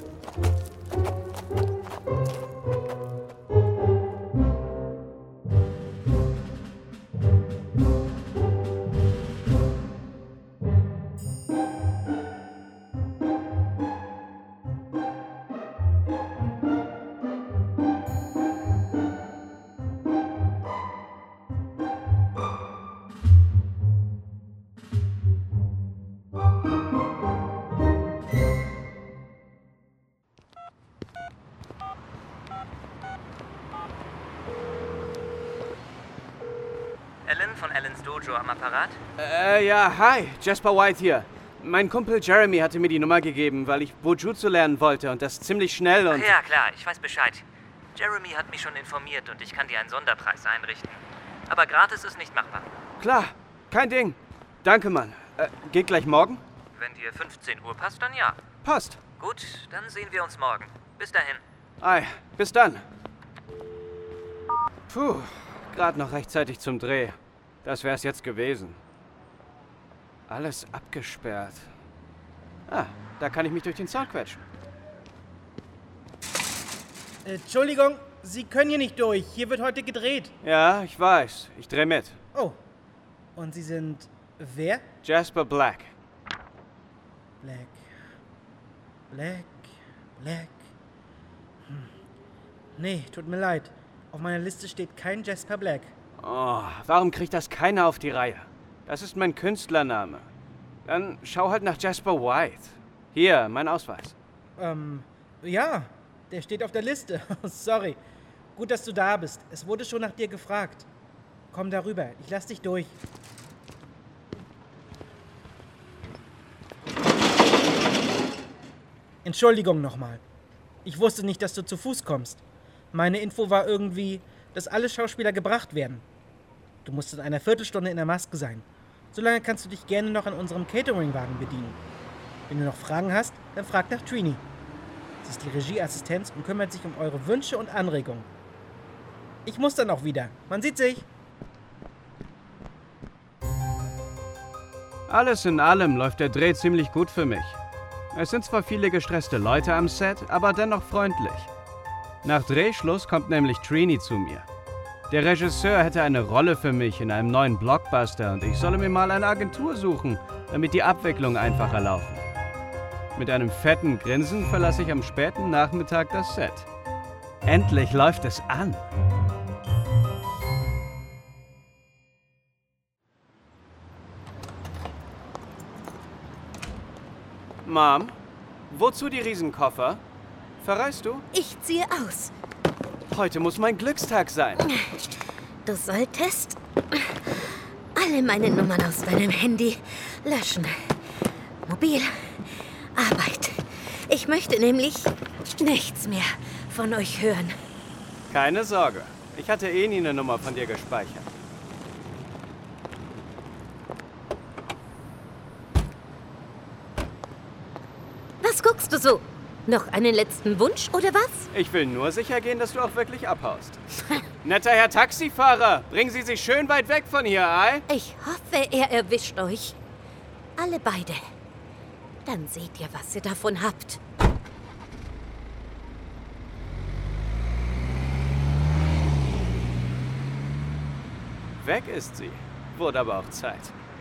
Alan von Alans Dojo am Apparat? Äh, ja, hi, Jasper White hier. Mein Kumpel Jeremy hatte mir die Nummer gegeben, weil ich Bujutsu lernen wollte und das ziemlich schnell und... Ach ja, klar, ich weiß Bescheid. Jeremy hat mich schon informiert und ich kann dir einen Sonderpreis einrichten. Aber gratis ist nicht machbar. Klar, kein Ding. Danke, Mann. Äh, geht gleich morgen? Wenn dir fünfzehn Uhr passt, dann ja. Passt. Gut, dann sehen wir uns morgen. Bis dahin. Ei, bis dann. Puh, gerade noch rechtzeitig zum Dreh. Das wär's jetzt gewesen. Alles abgesperrt. Ah, da kann ich mich durch den Zaun quetschen. Entschuldigung, Sie können hier nicht durch. Hier wird heute gedreht. Ja, ich weiß. Ich dreh mit. Oh. Und Sie sind wer? Jasper Black. Black. Black. Black. Hm. Nee, tut mir leid. Auf meiner Liste steht kein Jasper Black. Oh, warum kriegt das keiner auf die Reihe? Das ist mein Künstlername. Dann schau halt nach Jasper White. Hier, mein Ausweis. Ähm, ja, der steht auf der Liste. Sorry. Gut, dass du da bist. Es wurde schon nach dir gefragt. Komm darüber, ich lass dich durch. Entschuldigung nochmal. Ich wusste nicht, dass du zu Fuß kommst. Meine Info war irgendwie, dass alle Schauspieler gebracht werden. Du musst in einer Viertelstunde in der Maske sein. Solange kannst du dich gerne noch an unserem Cateringwagen bedienen. Wenn du noch Fragen hast, dann frag nach Trini. Sie ist die Regieassistenz und kümmert sich um eure Wünsche und Anregungen. Ich muss dann auch wieder. Man sieht sich. Alles in allem läuft der Dreh ziemlich gut für mich. Es sind zwar viele gestresste Leute am Set, aber dennoch freundlich. Nach Drehschluss kommt nämlich Trini zu mir. Der Regisseur hätte eine Rolle für mich in einem neuen Blockbuster und ich solle mir mal eine Agentur suchen, damit die Abwicklungen einfacher laufen. Mit einem fetten Grinsen verlasse ich am späten Nachmittag das Set. Endlich läuft es an. Mom, wozu die Riesenkoffer? Verreist du? Ich ziehe aus. Heute muss mein Glückstag sein. Du solltest alle meine Nummern aus deinem Handy löschen. Mobil, Arbeit. Ich möchte nämlich nichts mehr von euch hören. Keine Sorge. Ich hatte eh nie eine Nummer von dir gespeichert. Was guckst du so? Noch einen letzten Wunsch, oder was? Ich will nur sicher gehen, dass du auch wirklich abhaust. Netter Herr Taxifahrer, bringen Sie sich schön weit weg von hier, ei? Ich hoffe, er erwischt euch. Alle beide. Dann seht ihr, was ihr davon habt. Weg ist sie. Wurde aber auch Zeit.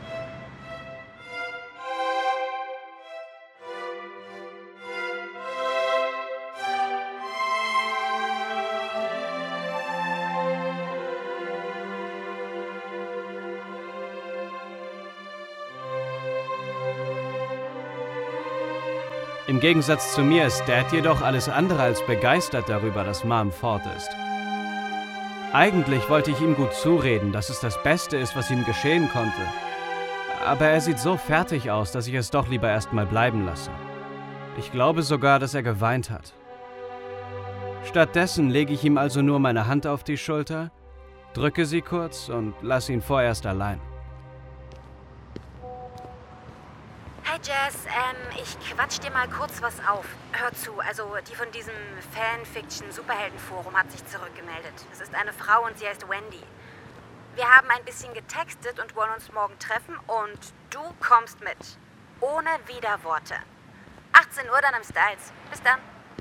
Im Gegensatz zu mir ist Dad jedoch alles andere als begeistert darüber, dass Mom fort ist. Eigentlich wollte ich ihm gut zureden, dass es das Beste ist, was ihm geschehen konnte. Aber er sieht so fertig aus, dass ich es doch lieber erstmal bleiben lasse. Ich glaube sogar, dass er geweint hat. Stattdessen lege ich ihm also nur meine Hand auf die Schulter, drücke sie kurz und lasse ihn vorerst allein. Hey Jess, ähm, ich quatsch dir mal kurz was auf. Hör zu, also die von diesem Fanfiction-Superhelden-Forum hat sich zurückgemeldet. Es ist eine Frau und sie heißt Wendy. Wir haben ein bisschen getextet und wollen uns morgen treffen und du kommst mit. Ohne Widerworte. achtzehn Uhr dann im Styles. Bis dann.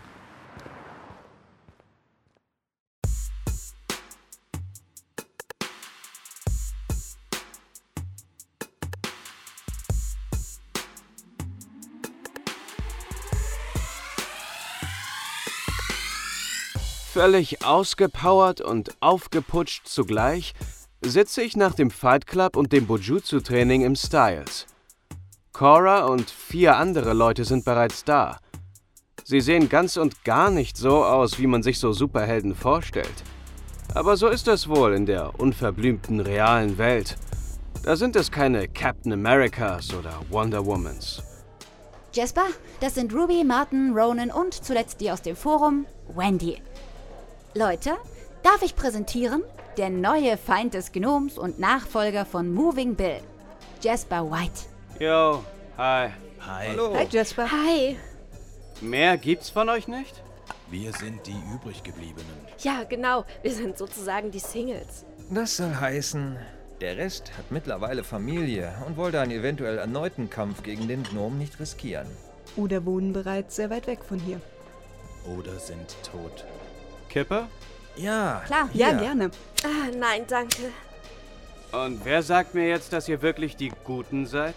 Völlig ausgepowert und aufgeputscht zugleich sitze ich nach dem Fight Club und dem Bujutsu-Training im Styles. Cora und vier andere Leute sind bereits da. Sie sehen ganz und gar nicht so aus, wie man sich so Superhelden vorstellt. Aber so ist das wohl in der unverblümten realen Welt. Da sind es keine Captain Americas oder Wonder Womans. Jasper, das sind Ruby, Martin, Ronan und zuletzt die aus dem Forum, Wendy. Leute, darf ich präsentieren? Der neue Feind des Gnoms und Nachfolger von Moving Bill, Jasper White. Yo, hi. Hi. Hallo. Hi Jasper. Hi. Mehr gibt's von euch nicht? Wir sind die übrig gebliebenen. Ja, genau. Wir sind sozusagen die Singles. Das soll heißen, der Rest hat mittlerweile Familie und wollte einen eventuell erneuten Kampf gegen den Gnom nicht riskieren. Oder wohnen bereits sehr weit weg von hier. Oder sind tot. Kippe? Ja. Klar, ja, gerne. Ah, nein, danke. Und wer sagt mir jetzt, dass ihr wirklich die Guten seid?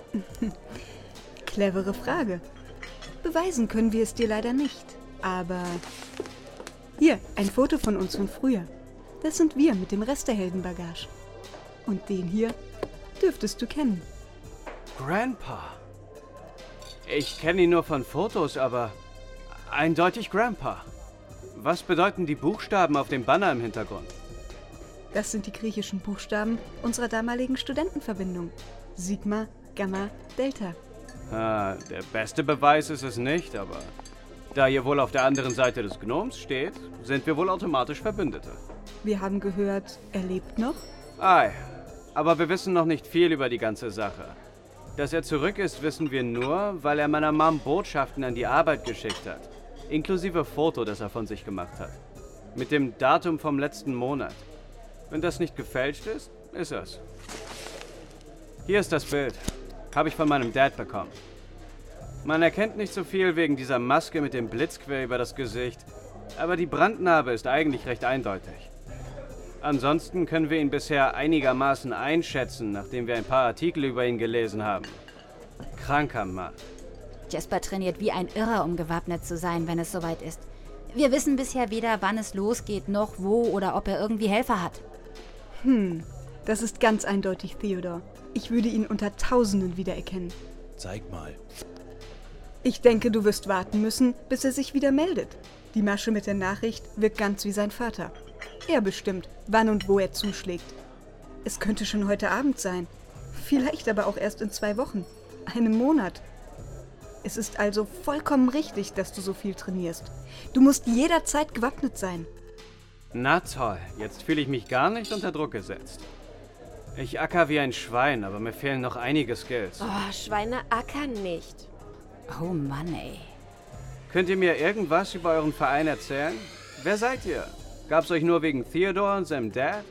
Clevere Frage. Beweisen können wir es dir leider nicht. Aber hier, ein Foto von uns von früher. Das sind wir mit dem Rest der Heldenbagage. Und den hier dürftest du kennen. Grandpa. Ich kenne ihn nur von Fotos, aber eindeutig Grandpa. Was bedeuten die Buchstaben auf dem Banner im Hintergrund? Das sind die griechischen Buchstaben unserer damaligen Studentenverbindung. Sigma, Gamma, Delta. Ah, der beste Beweis ist es nicht, aber da ihr wohl auf der anderen Seite des Gnoms steht, sind wir wohl automatisch Verbündete. Wir haben gehört, er lebt noch? Ei, aber wir wissen noch nicht viel über die ganze Sache. Dass er zurück ist, wissen wir nur, weil er meiner Mom Botschaften an die Arbeit geschickt hat. Inklusive Foto, das er von sich gemacht hat. Mit dem Datum vom letzten Monat. Wenn das nicht gefälscht ist, ist es. Hier ist das Bild. Habe ich von meinem Dad bekommen. Man erkennt nicht so viel wegen dieser Maske mit dem Blitz quer über das Gesicht, aber die Brandnarbe ist eigentlich recht eindeutig. Ansonsten können wir ihn bisher einigermaßen einschätzen, nachdem wir ein paar Artikel über ihn gelesen haben. Kranker Mann. Jasper trainiert wie ein Irrer, um gewappnet zu sein, wenn es soweit ist. Wir wissen bisher weder, wann es losgeht, noch wo oder ob er irgendwie Helfer hat. Hm, das ist ganz eindeutig Theodor. Ich würde ihn unter Tausenden wiedererkennen. Zeig mal. Ich denke, du wirst warten müssen, bis er sich wieder meldet. Die Masche mit der Nachricht wirkt ganz wie sein Vater. Er bestimmt, wann und wo er zuschlägt. Es könnte schon heute Abend sein. Vielleicht aber auch erst in zwei Wochen. Einem Monat. Es ist also vollkommen richtig, dass du so viel trainierst. Du musst jederzeit gewappnet sein. Na toll, jetzt fühle ich mich gar nicht unter Druck gesetzt. Ich acker wie ein Schwein, aber mir fehlen noch einige Skills. Oh, Schweine ackern nicht. Oh Mann, ey. Könnt ihr mir irgendwas über euren Verein erzählen? Wer seid ihr? Gab's euch nur wegen Theodor und seinem Dad?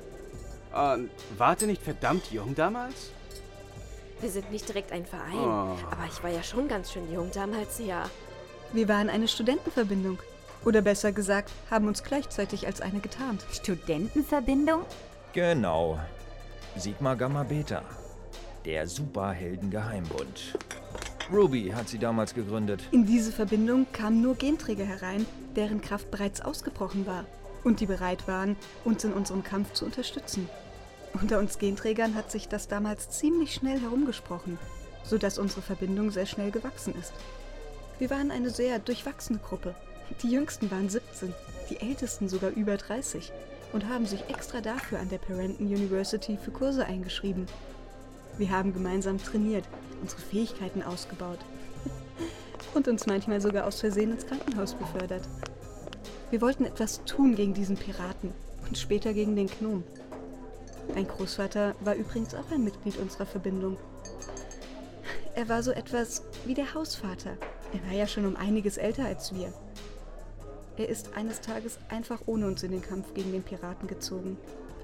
Und wart ihr nicht verdammt jung damals? Wir sind nicht direkt ein Verein, Oh. aber ich war ja schon ganz schön jung damals, ja. Wir waren eine Studentenverbindung. Oder besser gesagt, haben uns gleichzeitig als eine getarnt. Studentenverbindung? Genau. Sigma Gamma Beta. Der Superhelden-Geheimbund. Ruby hat sie damals gegründet. In diese Verbindung kamen nur Genträger herein, deren Kraft bereits ausgebrochen war und die bereit waren, uns in unserem Kampf zu unterstützen. Unter uns Genträgern hat sich das damals ziemlich schnell herumgesprochen, sodass unsere Verbindung sehr schnell gewachsen ist. Wir waren eine sehr durchwachsene Gruppe. Die Jüngsten waren siebzehn, die Ältesten sogar über dreißig und haben sich extra dafür an der Parenton University für Kurse eingeschrieben. Wir haben gemeinsam trainiert, unsere Fähigkeiten ausgebaut und uns manchmal sogar aus Versehen ins Krankenhaus befördert. Wir wollten etwas tun gegen diesen Piraten und später gegen den Gnom. Mein Großvater war übrigens auch ein Mitglied unserer Verbindung. Er war so etwas wie der Hausvater. Er war ja schon um einiges älter als wir. Er ist eines Tages einfach ohne uns in den Kampf gegen den Piraten gezogen.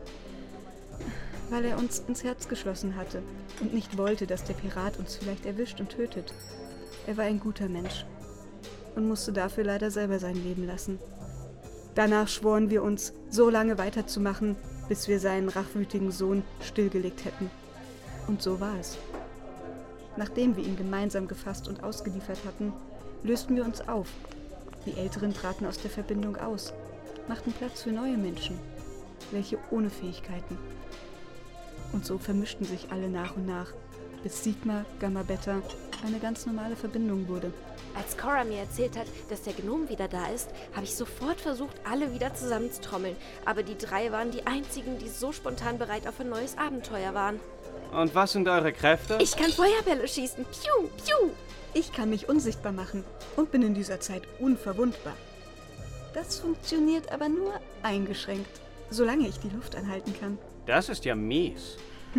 Weil er uns ins Herz geschlossen hatte und nicht wollte, dass der Pirat uns vielleicht erwischt und tötet. Er war ein guter Mensch und musste dafür leider selber sein Leben lassen. Danach schworen wir uns, so lange weiterzumachen, bis wir seinen rachwütigen Sohn stillgelegt hätten. Und so war es. Nachdem wir ihn gemeinsam gefasst und ausgeliefert hatten, lösten wir uns auf. Die Älteren traten aus der Verbindung aus, machten Platz für neue Menschen, welche ohne Fähigkeiten. Und so vermischten sich alle nach und nach, bis Sigma Gamma Beta eine ganz normale Verbindung wurde. Als Cora mir erzählt hat, dass der Gnom wieder da ist, habe ich sofort versucht, alle wieder zusammenzutrommeln. Aber die drei waren die einzigen, die so spontan bereit auf ein neues Abenteuer waren. Und was sind eure Kräfte? Ich kann Feuerbälle schießen. Piu, piu. Ich kann mich unsichtbar machen und bin in dieser Zeit unverwundbar. Das funktioniert aber nur eingeschränkt, solange ich die Luft anhalten kann. Das ist ja mies.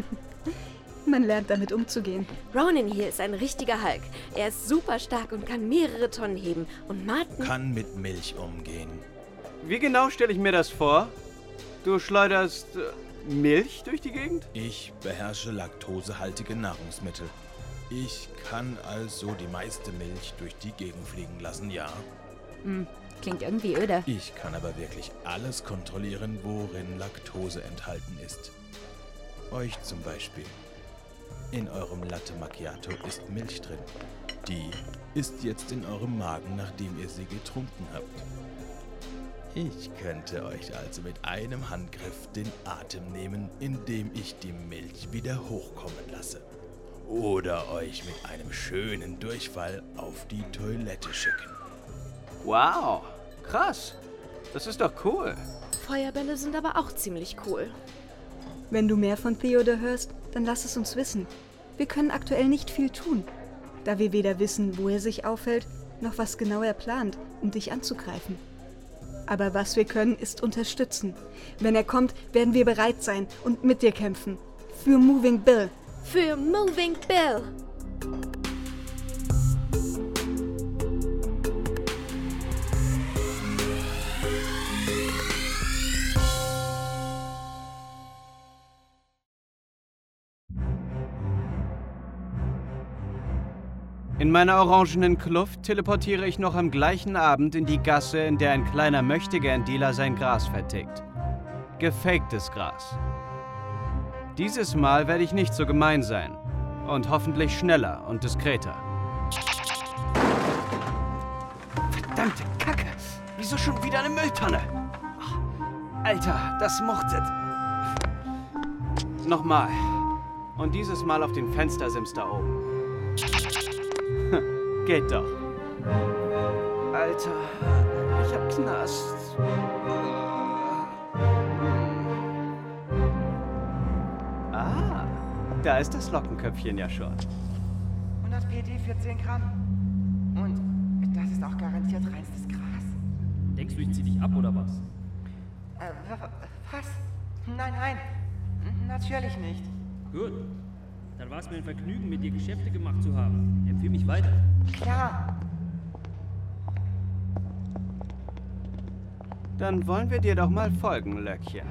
Man lernt damit umzugehen. Ronan hier ist ein richtiger Hulk. Er ist super stark und kann mehrere Tonnen heben. Und Martin kann mit Milch umgehen. Wie genau stelle ich mir das vor? Du schleuderst äh, Milch durch die Gegend? Ich beherrsche laktosehaltige Nahrungsmittel. Ich kann also die meiste Milch durch die Gegend fliegen lassen, ja. Hm, klingt irgendwie öde. Ich kann aber wirklich alles kontrollieren, worin Laktose enthalten ist. Euch zum Beispiel. In eurem Latte Macchiato ist Milch drin. Die ist jetzt in eurem Magen, nachdem ihr sie getrunken habt. Ich könnte euch also mit einem Handgriff den Atem nehmen, indem ich die Milch wieder hochkommen lasse. Oder euch mit einem schönen Durchfall auf die Toilette schicken. Wow, krass. Das ist doch cool. Feuerbälle sind aber auch ziemlich cool. Wenn du mehr von Theodor hörst, dann lass es uns wissen. Wir können aktuell nicht viel tun, da wir weder wissen, wo er sich aufhält, noch was genau er plant, um dich anzugreifen. Aber was wir können, ist unterstützen. Wenn er kommt, werden wir bereit sein und mit dir kämpfen. Für Moving Bill. Für Moving Bill. In meiner orangenen Kluft teleportiere ich noch am gleichen Abend in die Gasse, in der ein kleiner Möchtegern-Dealer sein Gras vertickt. Gefaktes Gras. Dieses Mal werde ich nicht so gemein sein. Und hoffentlich schneller und diskreter. Verdammte Kacke! Wieso schon wieder eine Mülltonne? Alter, das muchtet. Nochmal. Und dieses Mal auf den Fenstersims da oben. Geht doch. Alter, ich hab Knast. Ah, da ist das Lockenköpfchen ja schon. hundert P D für zehn Gramm. Und das ist auch garantiert reinstes Gras. Denkst du, ich zieh dich ab oder was? Äh, was? Nein, nein. Natürlich nicht. Gut. Dann war es mir ein Vergnügen, mit dir Geschäfte gemacht zu haben. Empfehl mich weiter. Klar. Dann wollen wir dir doch mal folgen, Löckchen.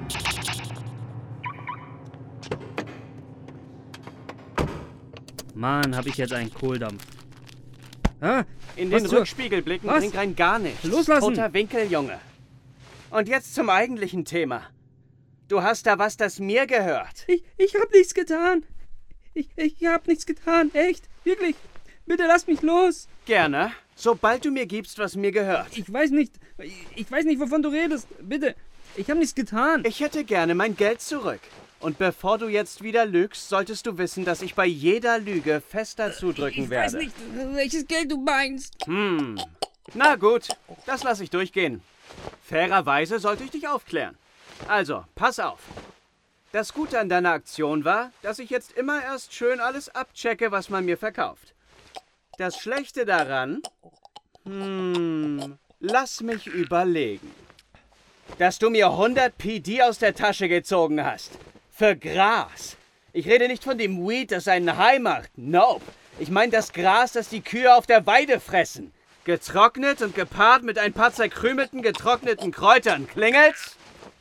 Mann, hab ich jetzt einen Kohldampf. Ah, In den Rückspiegel blicken was? bringt rein gar nichts. Loslassen! Toter Winkel, Junge. Und jetzt zum eigentlichen Thema. Du hast da was, das mir gehört. Ich, ich hab nichts getan. Ich, ich hab nichts getan. Echt. Wirklich. Bitte lass mich los. Gerne. Sobald du mir gibst, was mir gehört. Ich weiß nicht. Ich, ich weiß nicht, wovon du redest. Bitte. Ich hab nichts getan. Ich hätte gerne mein Geld zurück. Und bevor du jetzt wieder lügst, solltest du wissen, dass ich bei jeder Lüge fester zudrücken ich werde. Ich weiß nicht, welches Geld du meinst. Hm. Na gut, das lasse ich durchgehen. Fairerweise sollte ich dich aufklären. Also, pass auf. Das Gute an deiner Aktion war, dass ich jetzt immer erst schön alles abchecke, was man mir verkauft. Das Schlechte daran... Hm... Lass mich überlegen. Dass du mir hundert P D aus der Tasche gezogen hast. Für Gras. Ich rede nicht von dem Weed, das einen High macht. Nope. Ich meine das Gras, das die Kühe auf der Weide fressen. Getrocknet und gepaart mit ein paar zerkrümelten, getrockneten Kräutern. Klingelt's?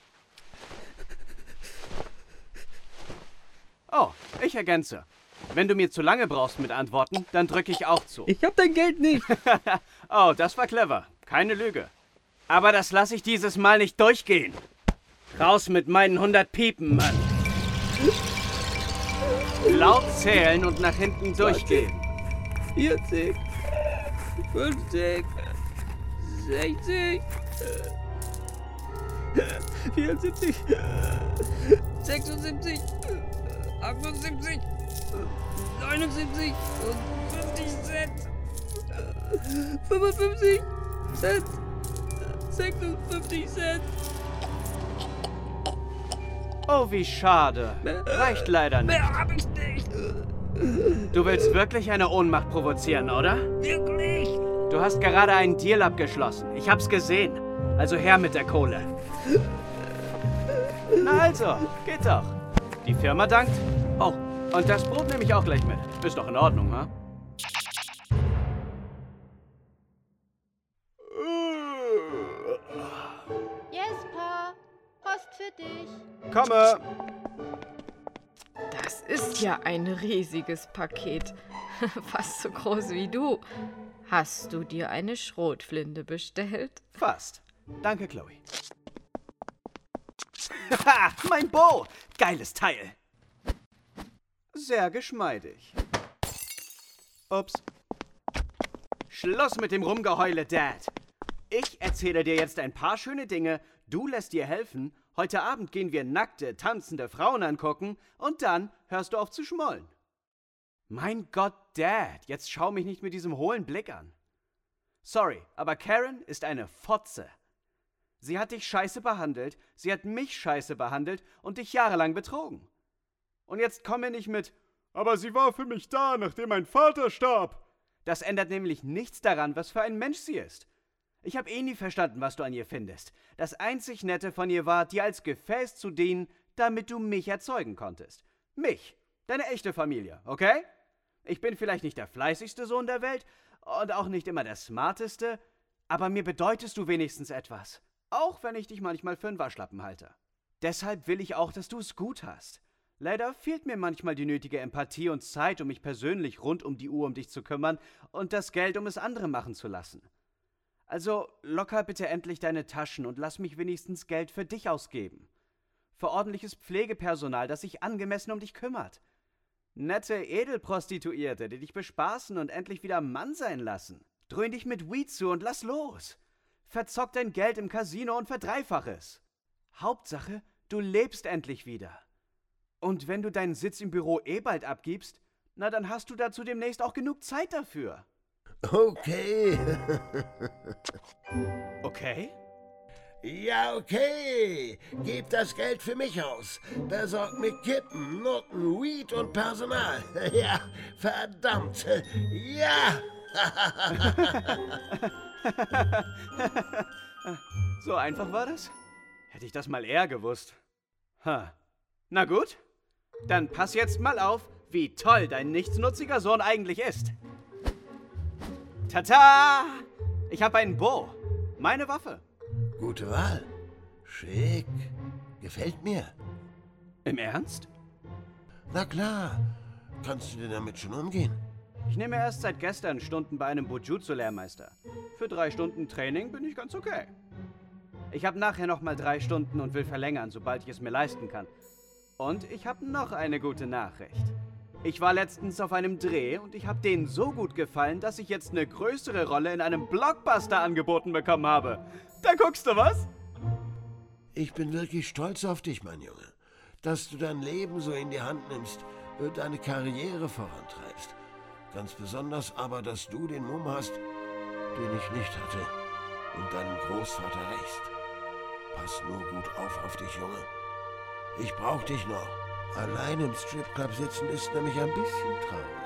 Oh, ich ergänze. Wenn du mir zu lange brauchst mit Antworten, dann drücke ich auch zu. Ich hab dein Geld nicht. Oh, das war clever. Keine Lüge. Aber das lasse ich dieses Mal nicht durchgehen. Raus mit meinen hundert Piepen, Mann. Laut zählen und nach hinten durchgehen. vierzig, fünfzig, sechzig, vierundsiebzig, sechsundsiebzig, achtundsiebzig, neunundsiebzig und fünfzig Cent. fünfundfünfzig Cent. sechsundfünfzig Cent. Oh, wie schade. Reicht leider nicht. Mehr hab ich nicht. Du willst wirklich eine Ohnmacht provozieren, oder? Wirklich? Du hast gerade einen Deal abgeschlossen. Ich hab's gesehen. Also her mit der Kohle. Na also, geht doch. Die Firma dankt. Oh, und das Brot nehme ich auch gleich mit. Ist doch in Ordnung, ha? Jesper, Post für dich. Komme! Das ist ja ein riesiges Paket. Fast so groß wie du. Hast du dir eine Schrotflinte bestellt? Fast. Danke, Chloe. Haha, mein Bow! Geiles Teil! Sehr geschmeidig. Ups. Schluss mit dem Rumgeheule, Dad. Ich erzähle dir jetzt ein paar schöne Dinge, du lässt dir helfen, heute Abend gehen wir nackte, tanzende Frauen angucken und dann hörst du auf zu schmollen. Mein Gott, Dad, jetzt schau mich nicht mit diesem hohlen Blick an. Sorry, aber Karen ist eine Fotze. Sie hat dich scheiße behandelt, sie hat mich scheiße behandelt und dich jahrelang betrogen. Und jetzt komm mir nicht mit, aber sie war für mich da, nachdem mein Vater starb. Das ändert nämlich nichts daran, was für ein Mensch sie ist. Ich habe eh nie verstanden, was du an ihr findest. Das einzig Nette von ihr war, dir als Gefäß zu dienen, damit du mich erzeugen konntest. Mich, deine echte Familie, okay? Ich bin vielleicht nicht der fleißigste Sohn der Welt und auch nicht immer der smarteste, aber mir bedeutest du wenigstens etwas. Auch wenn ich dich manchmal für einen Waschlappen halte. Deshalb will ich auch, dass du es gut hast. Leider fehlt mir manchmal die nötige Empathie und Zeit, um mich persönlich rund um die Uhr um dich zu kümmern und das Geld, um es andere machen zu lassen. Also locker bitte endlich deine Taschen und lass mich wenigstens Geld für dich ausgeben. Für ordentliches Pflegepersonal, das sich angemessen um dich kümmert. Nette Edelprostituierte, die dich bespaßen und endlich wieder Mann sein lassen. Dröhn dich mit Weed zu und lass los. Verzock dein Geld im Casino und verdreifach es. Hauptsache, du lebst endlich wieder. Und wenn du deinen Sitz im Büro eh bald abgibst, na dann hast du dazu demnächst auch genug Zeit dafür. Okay. Okay? Ja, okay. Gib das Geld für mich aus. Besorg mir Kippen, Noten, Weed und Personal. Ja, verdammt. Ja. So einfach war das? Hätte ich das mal eher gewusst. Ha. Na gut, dann pass jetzt mal auf, wie toll dein nichtsnutziger Sohn eigentlich ist. Tata! Ich habe einen Bow. Meine Waffe. Gute Wahl. Schick. Gefällt mir. Im Ernst? Na klar. Kannst du denn damit schon umgehen? Ich nehme erst seit gestern Stunden bei einem Bujutsu-Lehrmeister. Für drei Stunden Training bin ich ganz okay. Ich habe nachher noch mal drei Stunden und will verlängern, sobald ich es mir leisten kann. Und ich habe noch eine gute Nachricht. Ich war letztens auf einem Dreh und ich habe denen so gut gefallen, dass ich jetzt eine größere Rolle in einem Blockbuster angeboten bekommen habe. Da guckst du was? Ich bin wirklich stolz auf dich, mein Junge. Dass du dein Leben so in die Hand nimmst und deine Karriere vorantreibst. Ganz besonders aber, dass du den Mumm hast, den ich nicht hatte, und deinem Großvater rächst. Pass nur gut auf auf dich, Junge. Ich brauch dich noch. Allein im Stripclub sitzen ist nämlich ein bisschen traurig.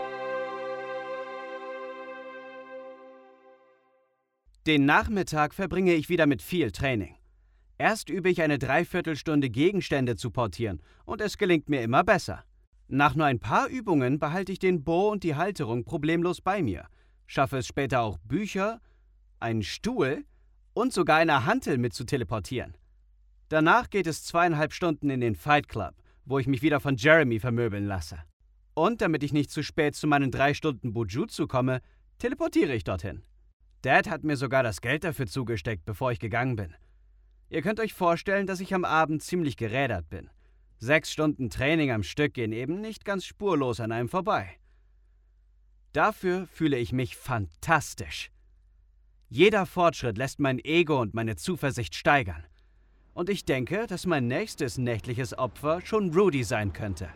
Den Nachmittag verbringe ich wieder mit viel Training. Erst übe ich eine Dreiviertelstunde Gegenstände zu portieren und es gelingt mir immer besser. Nach nur ein paar Übungen behalte ich den Bow und die Halterung problemlos bei mir, schaffe es später auch Bücher, einen Stuhl und sogar eine Hantel mit zu teleportieren. Danach geht es zweieinhalb Stunden in den Fight Club, wo ich mich wieder von Jeremy vermöbeln lasse. Und damit ich nicht zu spät zu meinen drei Stunden Bujutsu komme, teleportiere ich dorthin. Dad hat mir sogar das Geld dafür zugesteckt, bevor ich gegangen bin. Ihr könnt euch vorstellen, dass ich am Abend ziemlich gerädert bin. Sechs Stunden Training am Stück gehen eben nicht ganz spurlos an einem vorbei. Dafür fühle ich mich fantastisch. Jeder Fortschritt lässt mein Ego und meine Zuversicht steigern. Und ich denke, dass mein nächstes nächtliches Opfer schon Rudy sein könnte.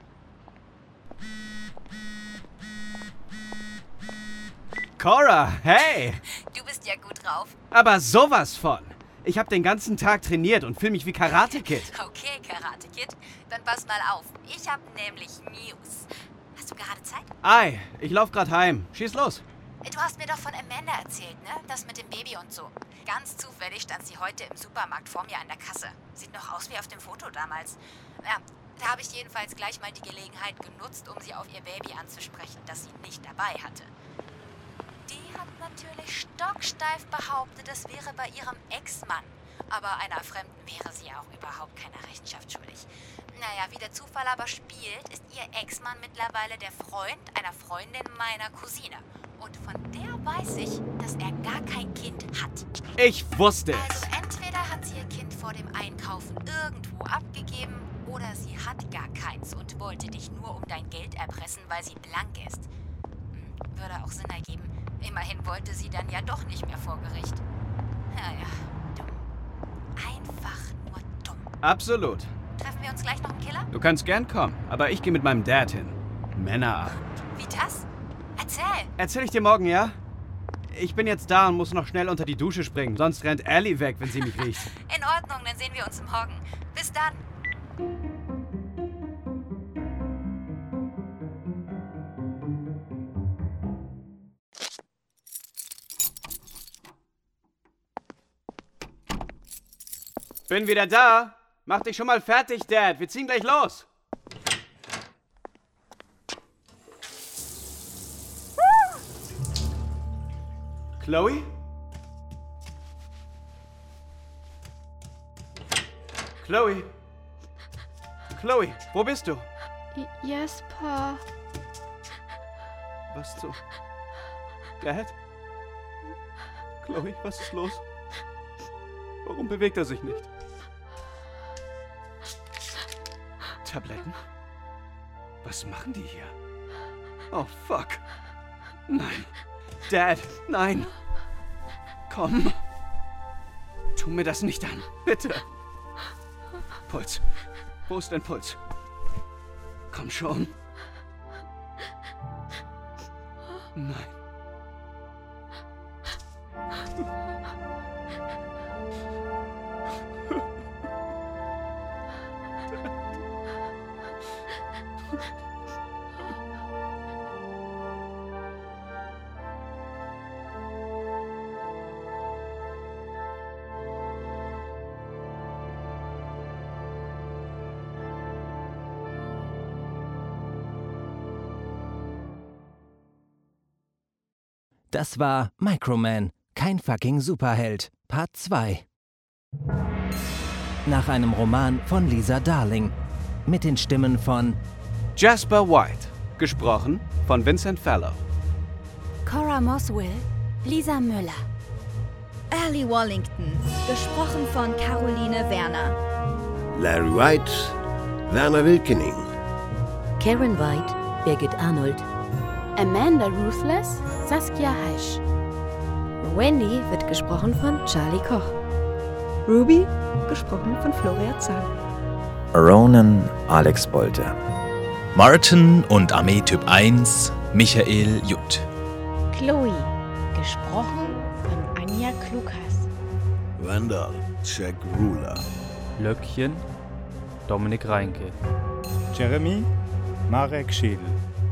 Cora, hey! Du bist ja gut drauf. Aber sowas von! Ich habe den ganzen Tag trainiert und fühle mich wie Karate Kid. Okay, Karate Kid. Dann pass mal auf. Ich habe nämlich News. Hast du gerade Zeit? Ei, ich lauf grad heim. Schieß los. Du hast mir doch von Amanda erzählt, ne? Das mit dem Baby und so. Ganz zufällig stand sie heute im Supermarkt vor mir an der Kasse. Sieht noch aus wie auf dem Foto damals. Ja, da habe ich jedenfalls gleich mal die Gelegenheit genutzt, um sie auf ihr Baby anzusprechen, das sie nicht dabei hatte. Die hat natürlich stocksteif behauptet, es wäre bei ihrem Ex-Mann. aber einer Fremden wäre sie auch überhaupt keine Rechenschaft schuldig. Naja, wie der Zufall aber spielt, ist ihr Ex-Mann mittlerweile der Freund einer Freundin meiner Cousine. Und von der weiß ich, dass er gar kein Kind hat. Ich wusste es. Also entweder hat sie ihr Kind vor dem Einkaufen irgendwo abgegeben oder sie hat gar keins und wollte dich nur um dein Geld erpressen, weil sie blank ist. Hm, würde auch Sinn ergeben. Immerhin wollte sie dann ja doch nicht mehr vor Gericht. Ja, ja, dumm. Einfach nur dumm. Absolut. Treffen wir uns gleich noch im Killer? Du kannst gern kommen, aber ich gehe mit meinem Dad hin. Männerabend. Wie das? Erzähl! Erzähl ich dir morgen, ja? Ich bin jetzt da und muss noch schnell unter die Dusche springen, sonst rennt Ellie weg, wenn sie mich riecht. In Ordnung, dann sehen wir uns morgen. Bis dann! Bin wieder da. Mach dich schon mal fertig, Dad. Wir ziehen gleich los. Chloe? Chloe? Chloe, wo bist du? Yes, Pa. Was zu... Dad? Chloe, was ist los? Warum bewegt er sich nicht? Tabletten? Was machen die hier? Oh, fuck. Nein. Dad, nein. Komm. Tu mir das nicht an. Bitte. Puls. Wo ist dein Puls? Komm schon. Nein. Das war Microman, kein fucking Superheld, Part zwei. Nach einem Roman von Lisa Darling. Mit den Stimmen von Jasper White, gesprochen von Vincent Fallow. Cora Moswell, Lisa Müller. Ellie Wallington, gesprochen von Caroline Werner. Larry White, Werner Wilkening. Karen White, Birgit Arnold. Amanda Ruthless, Saskia Heisch. Wendy wird gesprochen von Charlie Koch. Ruby, gesprochen von Floria Zahn. Ronan, Alex Bolte. Martin und Armeetyp eins, Michael Jutt. Chloe, gesprochen von Anja Klukas. Randall, Jack Ruler. Löckchen, Dominik Reinke. Jeremy, Marek Schädel.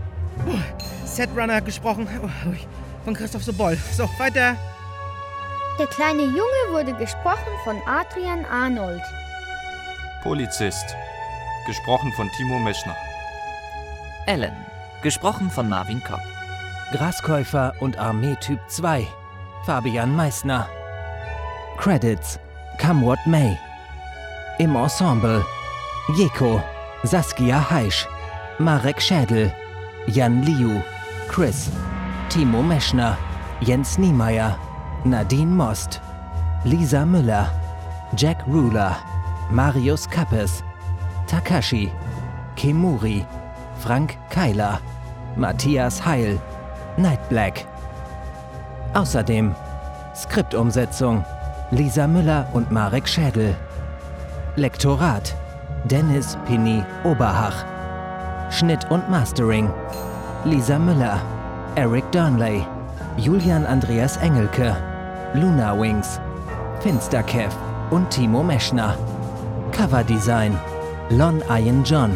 Setrunner gesprochen von Christoph Sobol. So, weiter. Der kleine Junge wurde gesprochen von Adrian Arnold. Polizist, gesprochen von Timo Meschner. Ellen, gesprochen von Marvin Kopp. Graskäufer und Armeetyp zwei, Fabian Meissner. Credits, Come What May. Im Ensemble, Jeko, Saskia Heisch, Marek Schädel, Jan Liu, Chris, Timo Meschner, Jens Niemeyer, Nadine Most, Lisa Müller, Jack Ruler, Marius Kappes, Takashi, Kemuri, Frank Keiler, Matthias Heil, Nightblack. Außerdem Skriptumsetzung Lisa Müller und Marek Schädel. Lektorat Dennis Pini Oberhach. Schnitt und Mastering Lisa Müller, Eric Durnley, Julian Andreas Engelke, Luna Wings, Finsterkev und Timo Meschner. Coverdesign Lon Ian John.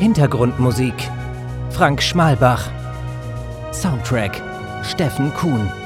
Hintergrundmusik Frank Schmalbach. Soundtrack Steffen Kuhn.